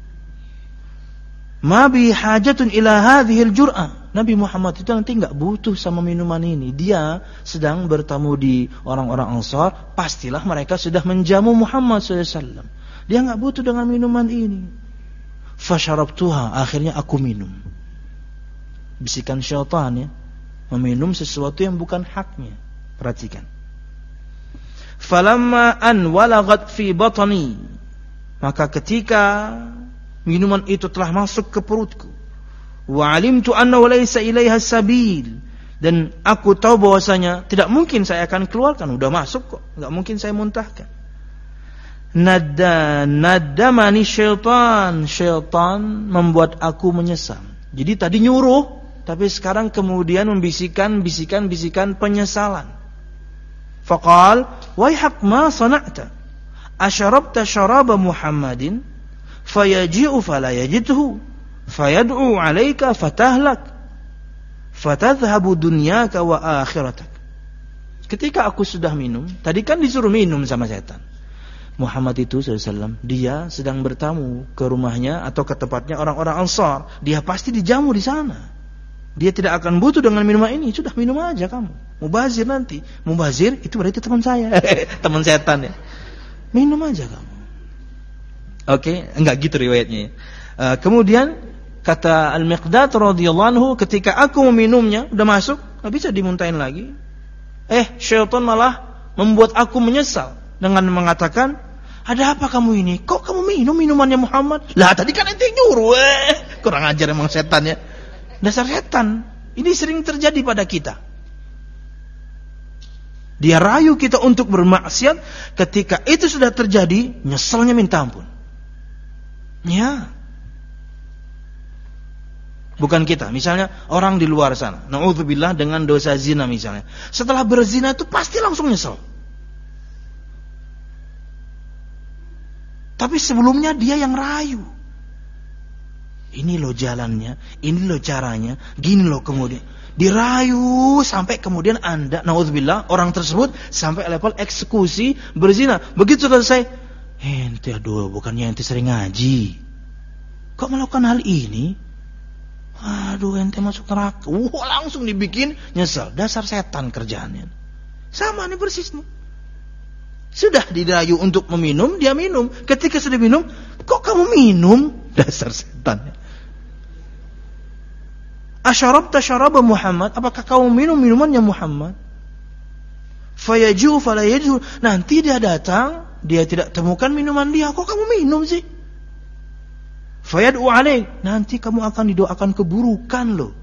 Ma bi hajatun ila hadhil jur'ah. Nabi Muhammad itu nanti enggak butuh sama minuman ini. Dia sedang bertamu di orang-orang Ansar, pastilah mereka sudah menjamu Muhammad SAW. Dia enggak butuh dengan minuman ini. Fasyarabtuha, akhirnya aku minum. Bisikan syaitan ya, meminum sesuatu yang bukan haknya. Perhatikan. Falamma an walagat fi batni, maka ketika minuman itu telah masuk ke perutku, wa alimtu annahu laysa ilaiha sabil, dan aku tahu bahwasanya tidak mungkin saya akan keluarkan, udah masuk kok, enggak mungkin saya muntahkan. Nadamani syaitan membuat aku menyesal. Jadi tadi nyuruh, tapi sekarang kemudian membisikkan bisikan penyesalan. Faqal waihak ma sana'ta asharabta syaraba Muhammadin fayaji'u fala yajidhu fayad'u 'alaika fatahlak fatadhhabu dunyaka wa akhiratak. Ketika aku sudah minum, tadi kan disuruh minum sama setan. Muhammad itu SAW, dia sedang bertamu ke rumahnya atau ke tempatnya orang-orang Ansar. Dia pasti dijamu di sana. Dia tidak akan butuh dengan minuman ini. Sudah minum aja kamu. Mubazir nanti. Mubazir itu berarti teman saya. Teman setan ya. Minum aja kamu. Oke, enggak gitu riwayatnya. Kemudian kata Al-Miqdad radhiyallahu anhu, ketika aku meminumnya, udah masuk, enggak bisa dimuntahin lagi. Syaitan malah membuat aku menyesal dengan mengatakan, ada apa kamu ini? Kok kamu minum minumannya Muhammad? Lah tadi kan ente nyuruh. Kurang ajar emang setan ya. Dasar setan. Ini sering terjadi pada kita. Dia rayu kita untuk bermaksiat. Ketika itu sudah terjadi, nyeselnya minta ampun. Ya. Bukan kita. Misalnya orang di luar sana, na'udzubillah, dengan dosa zina misalnya. Setelah berzina itu pasti langsung nyesel. Tapi sebelumnya dia yang rayu. Ini loh jalannya, ini loh caranya, gini loh kemudian. Dirayu sampai kemudian Anda, na'udzubillah, orang tersebut sampai level eksekusi berzina. Begitu selesai, ente aduh, bukannya ente sering ngaji. Kok melakukan hal ini? Aduh, ente masuk neraka. Langsung dibikin nyesel. Dasar setan kerjaannya. Sama nih persis nih. Sudah dirayu untuk meminum, dia minum. Ketika sudah minum, kok kamu minum? Dasar setan. Asyarabta syaraba Muhammad, apakah kamu minum minumannya Muhammad? Fayaji'u fala yajidhu. Nanti dia datang, dia tidak temukan minuman dia. Kok kamu minum sih? Fayad'u 'alaik. Nanti kamu akan didoakan keburukan loh.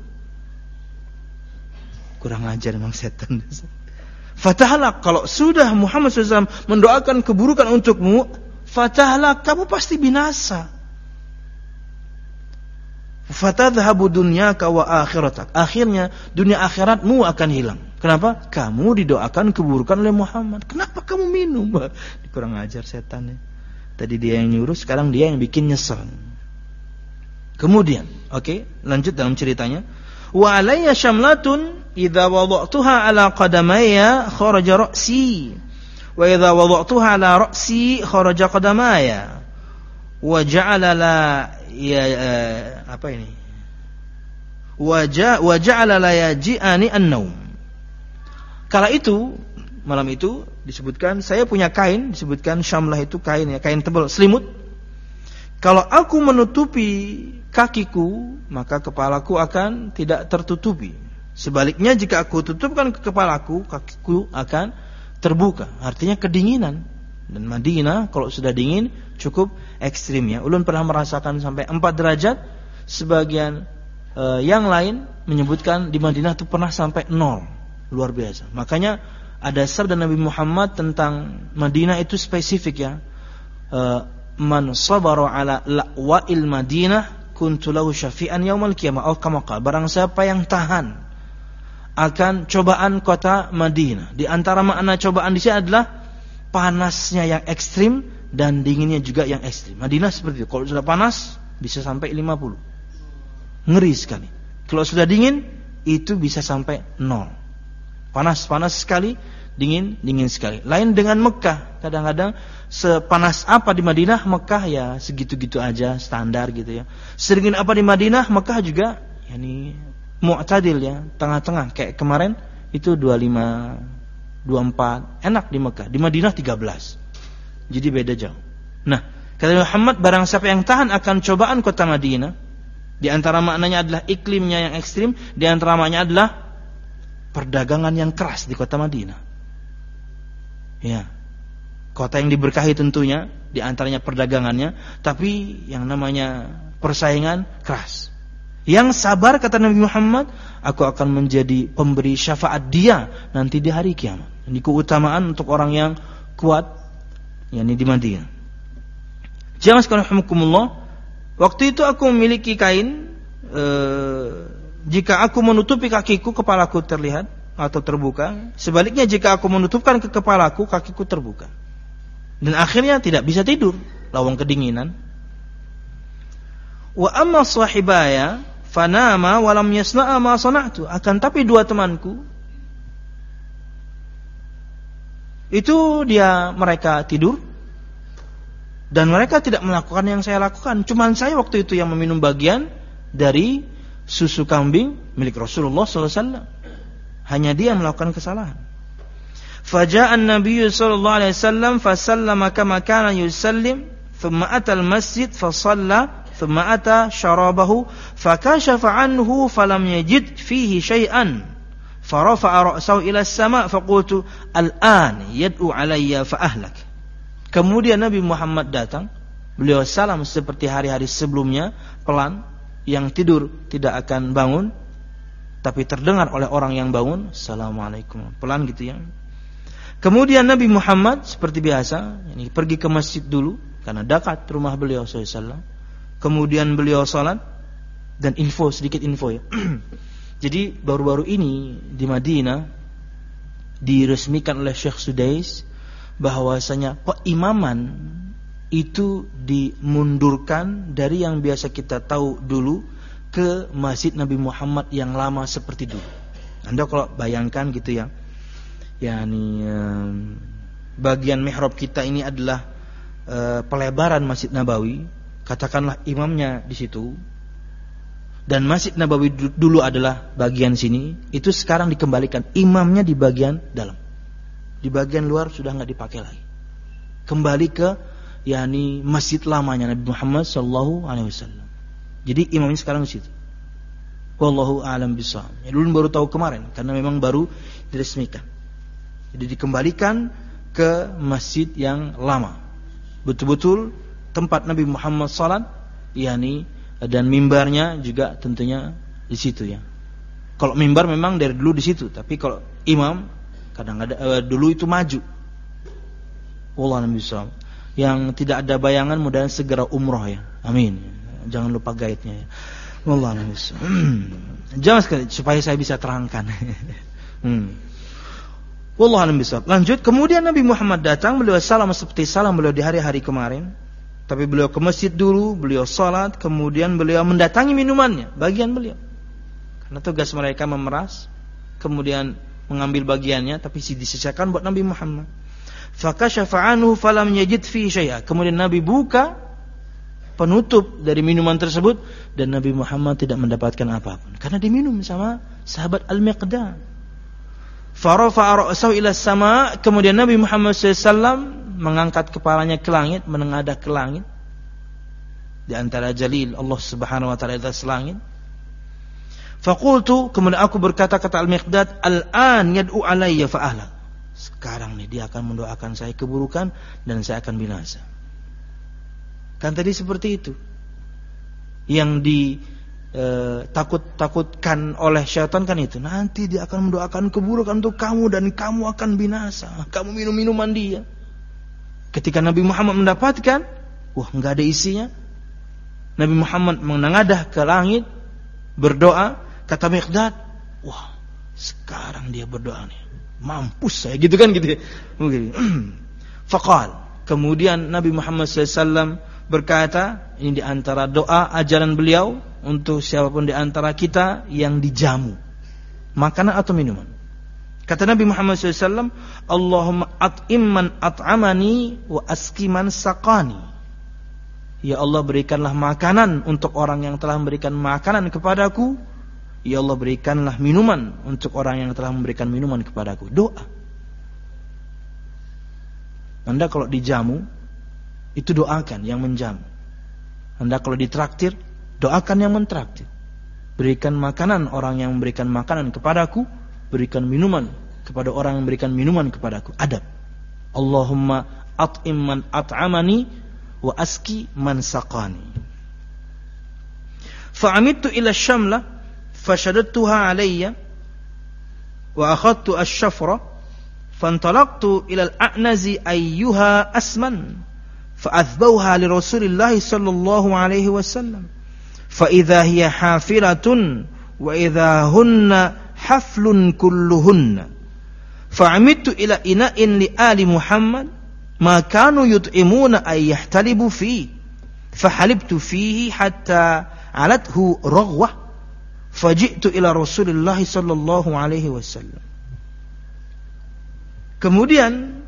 Kurang ajar memang setan. Fatahlak, kalau sudah Muhammad SAW mendoakan keburukan untukmu, fatahlak, kamu pasti binasa. Fatadhhabu dunyaka wa akhiratak. Akhirnya dunia akhiratmu akan hilang. Kenapa? Kamu didoakan keburukan oleh Muhammad. Kenapa kamu minum? Kurang ajar setan ya. Tadi dia yang nyuruh, sekarang dia yang bikin nyesel. Kemudian, lanjut dalam ceritanya. Wa alayya syamlatun idza wada'tuha ala qadamaya kharaja ra'si wa idza wada'tuha ala ra'si kharaja qadamaya wa ja'ala la wa ja'ala la yaji'ani an-naum. Kala itu, malam itu disebutkan saya punya kain, disebutkan syamlah itu kain ya, kain tebal, selimut. Kalau aku menutupi kakiku, maka kepalaku akan tidak tertutupi. Sebaliknya jika aku tutupkan ke kepalaku, kakiku akan terbuka. Artinya kedinginan. Dan Madinah kalau sudah dingin cukup ekstrim ya. Ulun pernah merasakan sampai 4 derajat. Sebagian yang lain menyebutkan di Madinah itu pernah sampai 0. Luar biasa. Makanya ada sabda Nabi Muhammad tentang Madinah itu spesifik ya. Man sabara ala la'wa'il Madinah kuntu lahu syafi'an yaumal qiyamah. Barang siapa yang tahan akan cobaan kota Madinah. Di antara makna cobaan di sini adalah panasnya yang ekstrim dan dinginnya juga yang ekstrim. Madinah seperti itu. Kalau sudah panas bisa sampai 50. Ngeri sekali. Kalau sudah dingin itu bisa sampai 0. Panas sekali, dingin sekali. Lain dengan Mekah. Kadang-kadang sepanas apa di Madinah, Mekah ya segitu-gitu aja, standar gitu ya. Sedingin apa di Madinah, Mekah juga yani mu'tadil ya, tengah-tengah. Kayak kemarin itu 25, 24, enak di Mekah. Di Madinah 13. Jadi beda jauh. Nah, kata Muhammad, barang siapa yang tahan akan cobaan kota Madinah, di antara maknanya adalah iklimnya yang ekstrim, di antara maknanya adalah perdagangan yang keras di kota Madinah. Ya. Kota yang diberkahi tentunya, di antaranya perdagangannya, tapi yang namanya persaingan keras. Yang sabar, kata Nabi Muhammad, aku akan menjadi pemberi syafaat dia nanti di hari kiamat. Ini keutamaan untuk orang yang kuat, yakni di Madinah. Jamaah sekalian rahimakumullah, waktu itu aku memiliki kain, jika aku menutupi kakiku, kepalaku terlihat atau terbuka. Sebaliknya jika aku menutupkan ke kepalaku, kakiku terbuka. Dan akhirnya tidak bisa tidur, lawang kedinginan. Wa amma sahibaya fanama wa lam yasna'a ma sana'tu. Akan tapi dua temanku itu mereka tidur dan mereka tidak melakukan yang saya lakukan. Cuman saya waktu itu yang meminum bagian dari susu kambing milik Rasulullah sallallahu alaihi wasallam. Hanya dia yang melakukan kesalahan. Faja'a an-nabiy sallallahu alaihi wasallam fasallama kama kana yusallim, thumma ata al-masjid fa shalla, thumma ata sharabahu fakashafa anhu falam yajid fihi shay'an. Farafa'a ra'sahu ila as-sama' faqultu al-an yad'u alayya fa ahlak. Kemudian Nabi Muhammad datang, beliau salam seperti hari-hari sebelumnya, pelan, yang tidur tidak akan bangun, tapi terdengar oleh orang yang bangun, assalamualaikum, pelan gitu ya. Kemudian Nabi Muhammad seperti biasa, ini pergi ke masjid dulu karena dekat rumah beliau SAW. Kemudian beliau salat dan sedikit info ya. Jadi baru-baru ini di Madinah diresmikan oleh Syekh Sudais bahwasanya imaman itu dimundurkan dari yang biasa kita tahu dulu ke Masjid Nabi Muhammad yang lama seperti dulu. Anda kalau bayangkan gitu ya, yakni bagian mihrab kita ini adalah pelebaran Masjid Nabawi, katakanlah imamnya di situ, dan Masjid Nabawi dulu adalah bagian sini, itu sekarang dikembalikan imamnya di bagian dalam, di bagian luar sudah nggak dipakai lagi, kembali ke yakni masjid lamanya Nabi Muhammad sallallahu alaihi wasallam. Jadi imamnya sekarang di situ. Wallahu a'lam bishawab. Ya, dulu baru tahu kemarin karena memang baru diresmikan. Jadi dikembalikan ke masjid yang lama. Betul-betul tempat Nabi Muhammad salat, yakni dan mimbarnya juga tentunya di situ ya. Kalau mimbar memang dari dulu di situ, tapi kalau imam kadang-kadang dulu itu maju. Wallahu a'lam bishawab. Yang tidak ada bayangan mudah-mudahan segera umroh ya. Amin. Jangan lupa guide-nya ya. Wallahu a'lam bishawab. Jangan sekali supaya saya bisa terangkan. Wallahu a'lam bishawab. Lanjut, kemudian Nabi Muhammad datang, beliau salam seperti salam beliau di hari-hari kemarin. Tapi beliau ke masjid dulu, beliau salat, kemudian beliau mendatangi minumannya, bagian beliau. Karena tugas mereka memeras, kemudian mengambil bagiannya, tapi disisakan buat Nabi Muhammad. Fakashafa anhu falam yajid fi syai'a. Kemudian Nabi buka penutup dari minuman tersebut dan Nabi Muhammad tidak mendapatkan apapun karena diminum sama sahabat Al-Miqdam. Farafa'a ra'sahu ila as-sama', kemudian Nabi Muhammad SAW mengangkat kepalanya ke langit, menengadah ke langit. Di antara jalil Allah Subhanahu wa taala di atas langit. Faqultu, kemudian aku berkata kata Al-Miqdad, al-an yad'u alayya fa ahlak. Sekarang nih dia akan mendoakan saya keburukan dan saya akan binasa. Kan tadi seperti itu. Yang ditakut-takutkan oleh syaitan kan itu. Nanti dia akan mendoakan keburukan untuk kamu dan kamu akan binasa. Kamu minum minuman dia. Ketika Nabi Muhammad mendapatkan, enggak ada isinya. Nabi Muhammad menengadah ke langit, berdoa, kata Miqdad, sekarang dia berdoa nih. Mampus saya gitu kan gitu. Faqal, kemudian Nabi Muhammad SAW berkata, ini di antara doa ajaran beliau untuk siapapun di antara kita yang dijamu makanan atau minuman. Kata Nabi Muhammad SAW, Allahumma at'im man at'amani wa aski man saqani. Ya Allah, berikanlah makanan untuk orang yang telah memberikan makanan kepadaku. Ya Allah, berikanlah minuman untuk orang yang telah memberikan minuman kepadaku. Doa. Anda kalau dijamu, itu doakan yang menjamu. Anda kalau ditraktir, doakan yang mentraktir. Berikan makanan orang yang memberikan makanan kepadaku, berikan minuman kepada orang yang memberikan minuman kepadaku. Adab. Allahumma at'im man at'amani wa aski man saqani. Fa'amittu ila syamlah فشددتها علي وأخذت الشفرة فانطلقت إلى الأعنز أيها أسمن فأذبوها لرسول الله صلى الله عليه وسلم فإذا هي حافلة وإذا هن حفل كلهن فعمدت إلى إناء لآل محمد ما كانوا يطعمون أن يحتلبوا فيه فحلبت فيه حتى علته رغوة فجئت إلى رسول الله صلى الله عليه وسلم. Kemudian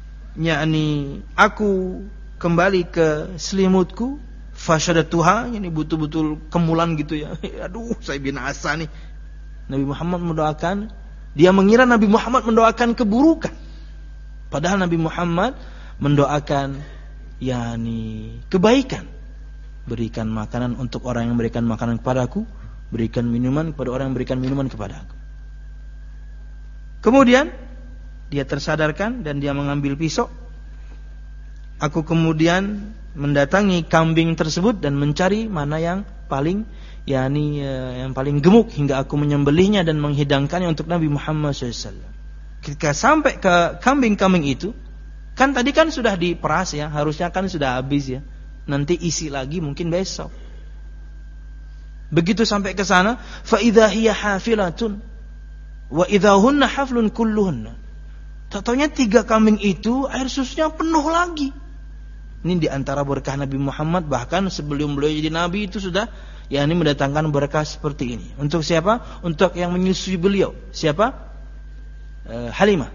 aku kembali ke selimutku, fasyadatuha, betul-betul kemulan gitu ya. Aduh, saya binasa nih. Nabi Muhammad mendoakan, dia mengira Nabi Muhammad mendoakan keburukan. Padahal Nabi Muhammad mendoakan kebaikan. Berikan makanan untuk orang yang memberikan makanan kepadaku, berikan minuman kepada orang yang memberikan minuman kepadaku. Kemudian dia tersadarkan dan dia mengambil pisau. Aku kemudian mendatangi kambing tersebut dan mencari mana yang paling yang paling gemuk hingga aku menyembelihnya dan menghidangkannya untuk Nabi Muhammad SAW. Ketika sampai ke kambing-kambing itu, kan tadi kan sudah diperas ya, harusnya kan sudah habis ya. Nanti isi lagi mungkin besok. Begitu sampai ke sana, fa idza hiya hafilatun wa idza hunna haflun kulluhunna. Tatonya 3 kambing itu air susunya penuh lagi. Ini di antara berkah Nabi Muhammad, bahkan sebelum beliau jadi nabi itu sudah mendatangkan berkah seperti ini. Untuk siapa? Untuk yang menyusui beliau. Siapa? Halimah.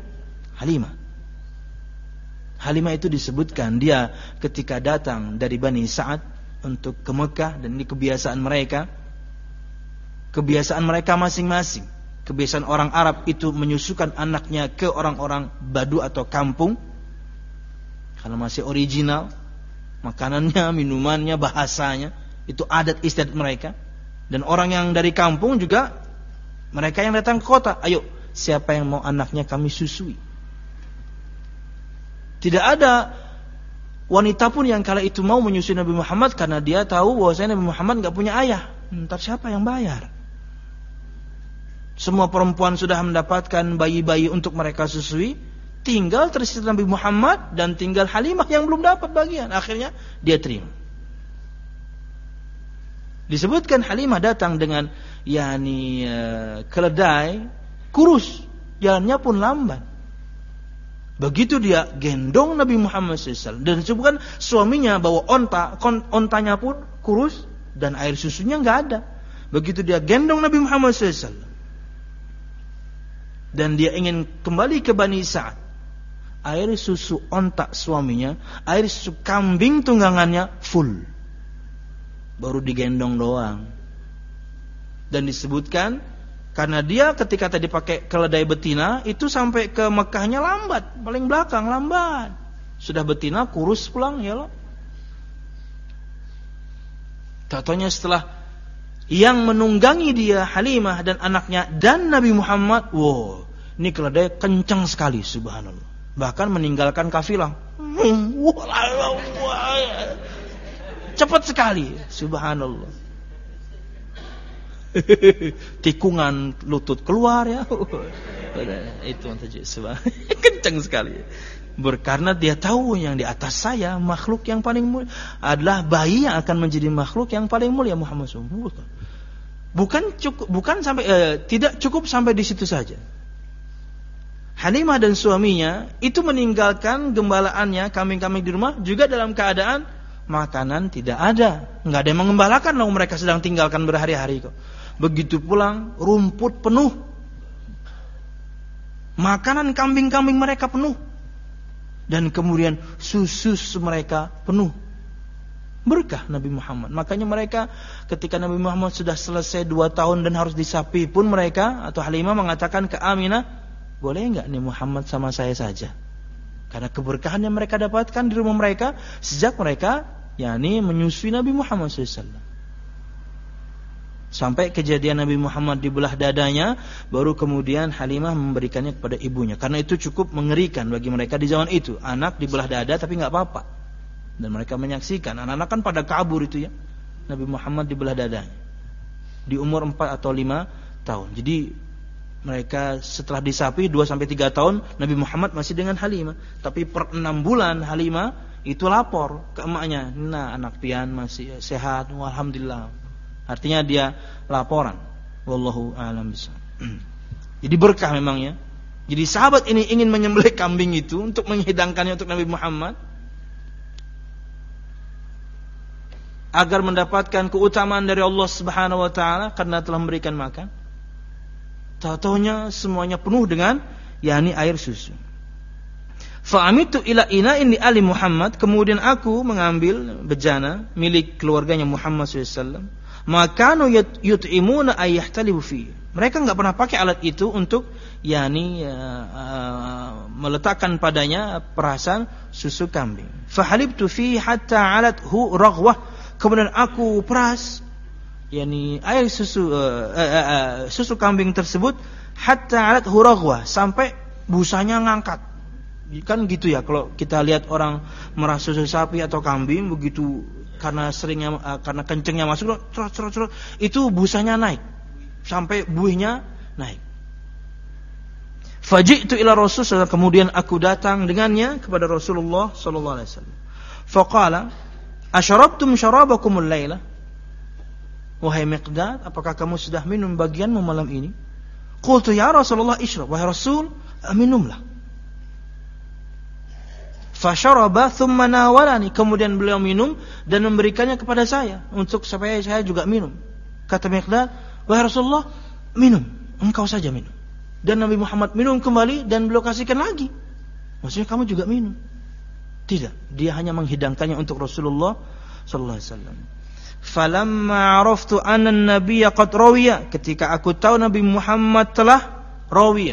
Halimah itu disebutkan dia ketika datang dari Bani Sa'ad untuk ke Mekah, dan ini kebiasaan mereka masing-masing. Kebiasaan orang Arab itu menyusukan anaknya ke orang-orang Badu atau kampung, karena masih original makanannya, minumannya, bahasanya itu adat istiadat mereka. Dan orang yang dari kampung juga mereka yang datang ke kota, ayo siapa yang mau anaknya kami susui. Tidak ada wanita pun yang kala itu mau menyusui Nabi Muhammad, karena dia tahu bahwasanya Nabi Muhammad enggak punya ayah. Entar siapa yang bayar? Semua perempuan sudah mendapatkan bayi-bayi untuk mereka susui, tinggal tersisa Nabi Muhammad dan tinggal Halimah yang belum dapat bagian. Akhirnya dia terima. Disebutkan Halimah datang dengan keledai kurus, jalannya pun lamban. Begitu dia gendong Nabi Muhammad SAW, dan disebutkan suaminya bawa ontanya pun kurus dan air susunya enggak ada. Begitu dia gendong Nabi Muhammad SAW dan dia ingin kembali ke Bani Sa'ad, air susu onta suaminya, air susu kambing tunggangannya full, baru digendong doang. Dan disebutkan karena dia ketika tadi pakai keledai betina itu sampai ke Mekahnya lambat, paling belakang lambat. Sudah betina kurus pulang ya loh. Katanya setelah yang menunggangi dia Halimah dan anaknya dan Nabi Muhammad, wow, ini keledai kencang sekali, subhanallah. Bahkan meninggalkan kafilah. Cepat sekali, subhanallah. Tikungan lutut keluar ya. Itu saja, kencang sekali. Karena dia tahu yang di atas saya makhluk yang paling mulia adalah bayi yang akan menjadi makhluk yang paling mulia, Muhammad SAW. Tidak cukup sampai di situ saja. Halimah dan suaminya itu meninggalkan gembalaannya, kambing-kambing di rumah juga dalam keadaan makanan tidak ada. Enggak ada yang mengembalakan, loh mereka sedang tinggalkan berhari-hari kok. Begitu pulang, rumput penuh. Makanan kambing-kambing mereka penuh. Dan kemudian susu mereka penuh. Berkah Nabi Muhammad. Makanya mereka ketika Nabi Muhammad sudah selesai 2 tahun dan harus disapi pun mereka atau Halimah mengatakan ke Aminah, boleh enggak nih Muhammad sama saya saja? Karena keberkahan yang mereka dapatkan di rumah mereka sejak mereka menyusui Nabi Muhammad SAW. Sampai kejadian Nabi Muhammad dibelah dadanya, baru kemudian Halimah memberikannya kepada ibunya. Karena itu cukup mengerikan bagi mereka di zaman itu. Anak dibelah dada tapi enggak apa-apa. Dan mereka menyaksikan, anak-anak kan pada kabur itu ya. Nabi Muhammad dibelah dadanya di umur 4 atau 5 tahun. Jadi mereka setelah disapi 2-3 tahun, Nabi Muhammad masih dengan Halimah. Tapi per 6 bulan Halimah itu lapor ke emaknya, nah anak pian masih sehat, alhamdulillah. Artinya dia laporan. Wallahu a'lam bishawab. Jadi berkah memangnya. Jadi sahabat ini ingin menyembelih kambing itu untuk menghidangkannya untuk Nabi Muhammad agar mendapatkan keutamaan dari Allah Subhanahu wa taala karena telah memberikan makan. Tahu-tahunya semuanya penuh dengan yakni air susu. Fa'amitu ila ina'in li ali Muhammad, kemudian aku mengambil bejana milik keluarganya Muhammad SAW. Makanu yut'imuna ay yahtalibu fi. Mereka enggak pernah pakai alat itu untuk yakni meletakkan padanya perasan susu kambing. Fahalibtu fi hatta alathu raghwah. Kemudian aku peras yakni air susu kambing tersebut hatta alathu raghwah, sampai busanya ngangkat. Kan gitu ya, kalau kita lihat orang meras susu sapi atau kambing begitu karena kencengnya masuk cerot, itu busanya naik sampai buihnya naik. Faji'tu ila Rasul, kemudian aku datang dengannya kepada Rasulullah sallallahu alaihi wasallam. Faqala, "Asharabtum sharabakumul laila?" Wahai Miqdad, apakah kamu sudah minum bagianmu malam ini? Qultu ya Rasulullah ishrab. Wahai Rasul, minumlah. Fasharaba thumma nawalani, kemudian beliau minum dan memberikannya kepada saya untuk supaya saya juga minum. Kata Miqdad, wahai Rasulullah, minum, engkau saja minum. Dan Nabi Muhammad minum kembali dan beliau kasihkan lagi. Maksudnya kamu juga minum? Tidak, dia hanya menghidangkannya untuk Rasulullah sallallahu alaihi wasallam. Falamma araftu anna an-nabiyya qad rawiya, ketika aku tahu Nabi Muhammad telah rawiya,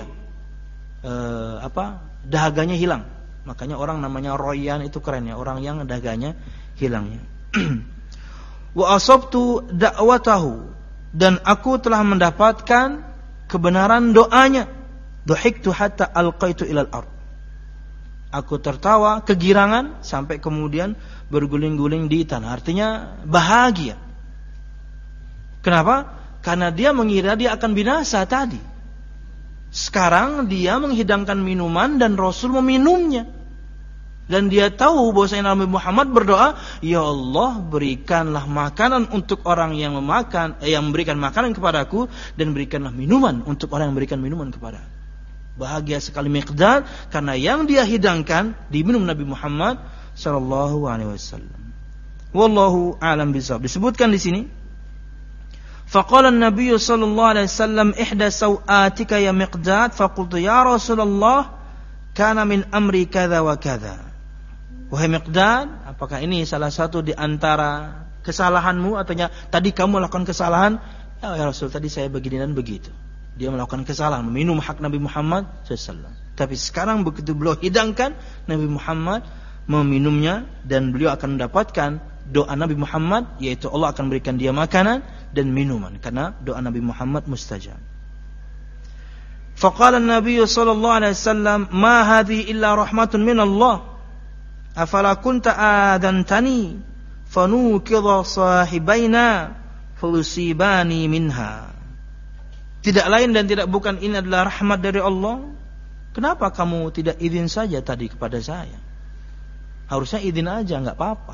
dahaganya hilang. Makanya orang namanya royan itu keren ya, orang yang daganya hilangnya. Wa asabtu da'watahu, dan aku telah mendapatkan kebenaran doanya. Dhahiktu hatta alqaitu ilal ard. Aku tertawa kegirangan sampai kemudian berguling-guling di tanah. Artinya bahagia. Kenapa? Karena dia mengira dia akan binasa tadi. Sekarang dia menghidangkan minuman dan Rasul meminumnya. Dan dia tahu bahwasanya Nabi Muhammad berdoa, ya Allah, berikanlah makanan untuk orang yang memberikan makanan kepadaku, dan berikanlah minuman untuk orang yang memberikan minuman kepada aku. Bahagia sekali Miqdad karena yang dia hidangkan diminum Nabi Muhammad sallallahu alaihi wasallam. Wallahu a'lam bishawab. Disebutkan di sini, faqala an-nabiy sallallahu alaihi wasallam ihda sawatika ya Miqdad, faqultu ya Rasulullah kana min amri kadza wa kadza. Wahai Miqdad, apakah ini salah satu di antara kesalahanmu? Artinya tadi kamu melakukan kesalahan. Ya Rasul, tadi saya begini dan begitu. Dia melakukan kesalahan, meminum hak Nabi Muhammad SAW. Tapi sekarang begitu beliau hidangkan, Nabi Muhammad meminumnya, dan beliau akan mendapatkan doa Nabi Muhammad, yaitu Allah akan berikan dia makanan dan minuman, karena doa Nabi Muhammad mustajab. Faqala an-nabiy sallallahu alaihi wasallam, ma hadhihi illa rahmatun min Allah, afala kunta adantani fanukidha sahibaina falusibani minha. Tidak lain dan tidak bukan ini adalah rahmat dari Allah. Kenapa kamu tidak izin saja tadi kepada saya? Harusnya izin aja, enggak apa-apa.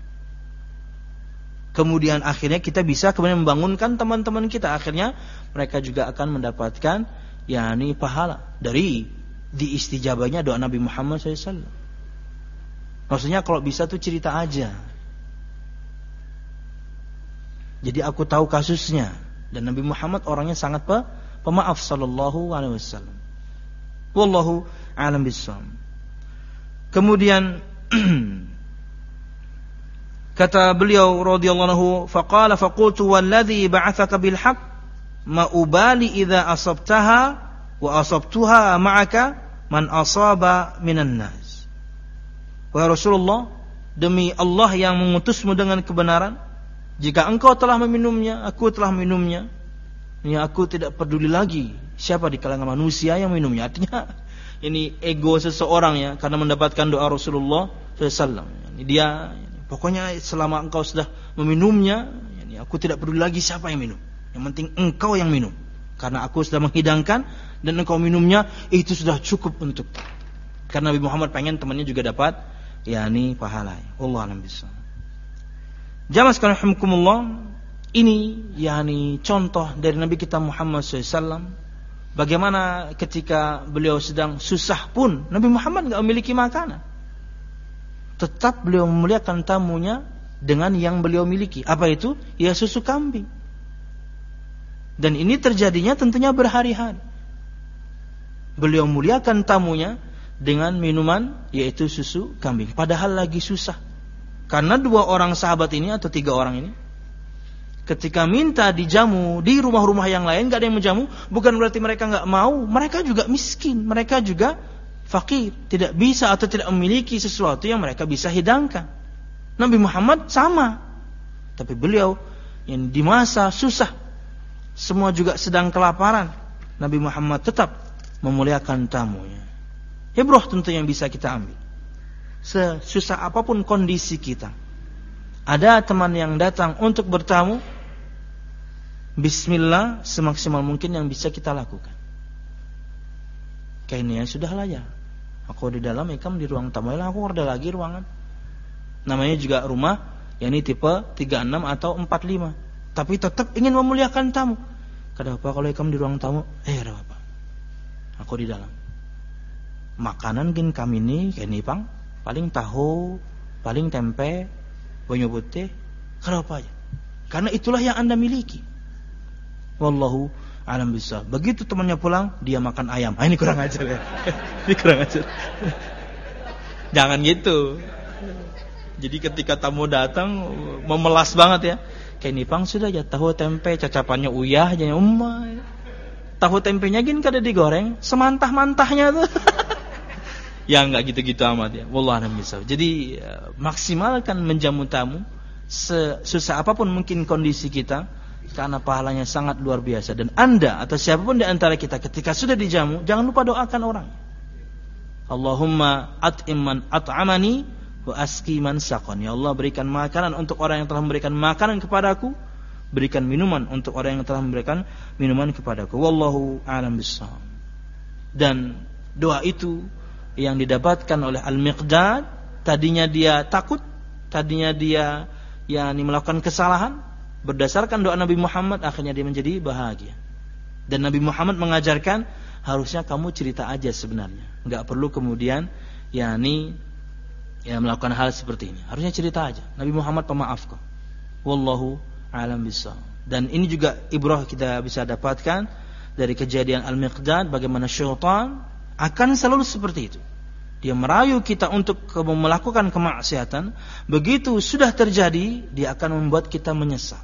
Kemudian akhirnya kita bisa kemudian membangunkan teman-teman kita. Akhirnya mereka juga akan mendapatkan yakni pahala dari diistijabahnya doa Nabi Muhammad SAW. Maksudnya kalau bisa tuh cerita aja. Jadi aku tahu kasusnya. Dan Nabi Muhammad orangnya sangat pemaaf sallallahu alaihi wasallam. Wallahu a'lam bishawab. Kemudian kata beliau radhiyallahu anhu, faqala faqultu walladhi ba'athaka bil haqq ma ubali idza asabtaha wa asabtuha ma'aka man asaba minan nas. Wahai Rasulullah, demi Allah yang mengutusmu dengan kebenaran, jika engkau telah meminumnya, aku telah minumnya, ya aku tidak peduli lagi siapa di kalangan manusia yang minumnya. Artinya ini ego seseorang ya, karena mendapatkan doa Rasulullah SAW. Dia pokoknya selama engkau sudah meminumnya, aku tidak peduli lagi siapa yang minum. Yang penting engkau yang minum, karena aku sudah menghidangkan dan engkau minumnya, itu sudah cukup untuk. Karena Nabi Muhammad pengen temannya juga dapat yakni pahalanya. Wallahu a'lam bishawab. Jamaah sekalian rahimakumullah, ini yakni contoh dari Nabi kita Muhammad SAW. Bagaimana ketika beliau sedang susah pun Nabi Muhammad enggak memiliki makanan, tetap beliau memuliakan tamunya dengan yang beliau miliki. Apa itu? Ya susu kambing. Dan ini terjadinya tentunya berhari-hari. Beliau muliakan tamunya dengan minuman yaitu susu kambing. Padahal lagi susah. Karena 2 orang sahabat ini atau 3 orang ini ketika minta dijamu di rumah-rumah yang lain gak ada yang menjamu, bukan berarti mereka gak mau. Mereka juga miskin, mereka juga fakir, tidak bisa atau tidak memiliki sesuatu yang mereka bisa hidangkan. Nabi Muhammad sama, tapi beliau yang di masa susah, semua juga sedang kelaparan, Nabi Muhammad tetap memuliakan tamunya. Ibrah tentu yang bisa kita ambil. Sesusah apapun kondisi kita, ada teman yang datang untuk bertamu, bismillah semaksimal mungkin yang bisa kita lakukan. Kayaknya sudahlah ya, aku di dalam, ikam di ruang tamu, aku ada lagi ruangan. Namanya juga rumah, yakni tipe 36 atau 45. Tapi tetap ingin memuliakan tamu. Kenapa kalau ikam di ruang tamu? Ada apa? Aku di dalam. Makanan gin kami ini kayak nih pang, paling tahu, paling tempe, banyak putih, kenapa aja? Karena itulah yang Anda miliki. Wallahu a'lam bishawab. Begitu temannya pulang, dia makan ayam. Ini kurang ajar ya. Ini kurang ajar. Jangan gitu. Jadi ketika tamu datang memelas banget ya. Kayak nipang sudah ya, tahu tempe cacapannya uyah aja ya. Tahu tempenya gini kada digoreng, semantah-mantahnya tuh. Ya enggak gitu-gitu amat ya. Wallahu a'lam bishawab. Jadi maksimalkan menjamu tamu sesusah apapun mungkin kondisi kita, karena pahalanya sangat luar biasa. Dan Anda atau siapapun di antara kita ketika sudah dijamu, jangan lupa doakan orang. Allahumma at'imman at'amani wa aski man saqan. Ya Allah, berikan makanan untuk orang yang telah memberikan makanan kepadaku, berikan minuman untuk orang yang telah memberikan minuman kepadaku. Wallahu a'lam bishawab. Dan doa itu yang didapatkan oleh Al-Miqdad, tadinya dia takut, tadinya dia melakukan kesalahan, berdasarkan doa Nabi Muhammad akhirnya dia menjadi bahagia. Dan Nabi Muhammad mengajarkan harusnya kamu cerita aja sebenarnya, enggak perlu kemudian melakukan hal seperti ini. Harusnya cerita aja. Nabi Muhammad pemaaf kok. Wallahu a'lam bishawab. Dan ini juga ibrah kita bisa dapatkan dari kejadian Al-Miqdad, bagaimana syaitan akan selalu seperti itu. Dia merayu kita untuk melakukan kemaksiatan. Begitu sudah terjadi, dia akan membuat kita menyesal.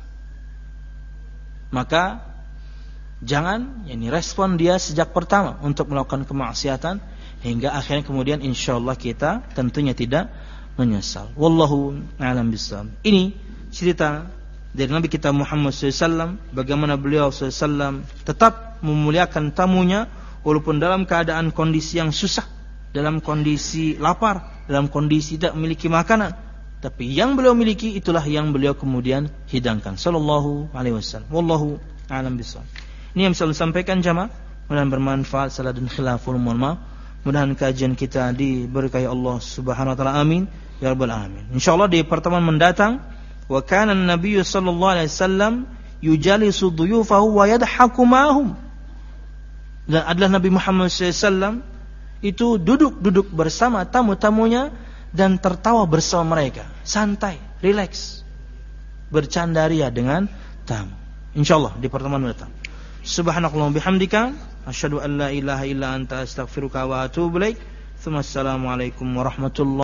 Maka jangan respon dia sejak pertama untuk melakukan kemaksiatan, hingga akhirnya kemudian insyaallah kita tentunya tidak menyesal. Wallahu a'lam bishawab. Ini cerita dari Nabi kita Muhammad SAW, bagaimana beliau SAW tetap memuliakan tamunya walaupun dalam keadaan kondisi yang susah, dalam kondisi lapar, dalam kondisi tidak memiliki makanan, tapi yang beliau miliki itulah yang beliau kemudian hidangkan. Sallallahu alaihi wasallam. Wallahu a'lam bishawab. Ini yang bisa disampaikan jamaah, mudah-mudahan bermanfaat. Salah dan khilaful mohon maaf. Mudah-mudahan kajian kita diberkahi Allah Subhanahu wa taala. Amin ya rabbal alamin. Insyaallah di pertemuan mendatang, wa kana an-nabiy sallallahu alaihi wasallam yujalisu dhuyufahu wa yadhaku ma'hum. Dan adalah Nabi Muhammad SAW itu duduk bersama tamu-tamunya dan tertawa bersama mereka, santai, rileks, bercandaria dengan tamu. Insyaallah di pertemuan mendatang. Subhanakallahumma bihamdika asyhadu an la ilaha illa anta astaghfiruka wa atubu ilaik. Assalamualaikum warahmatullahi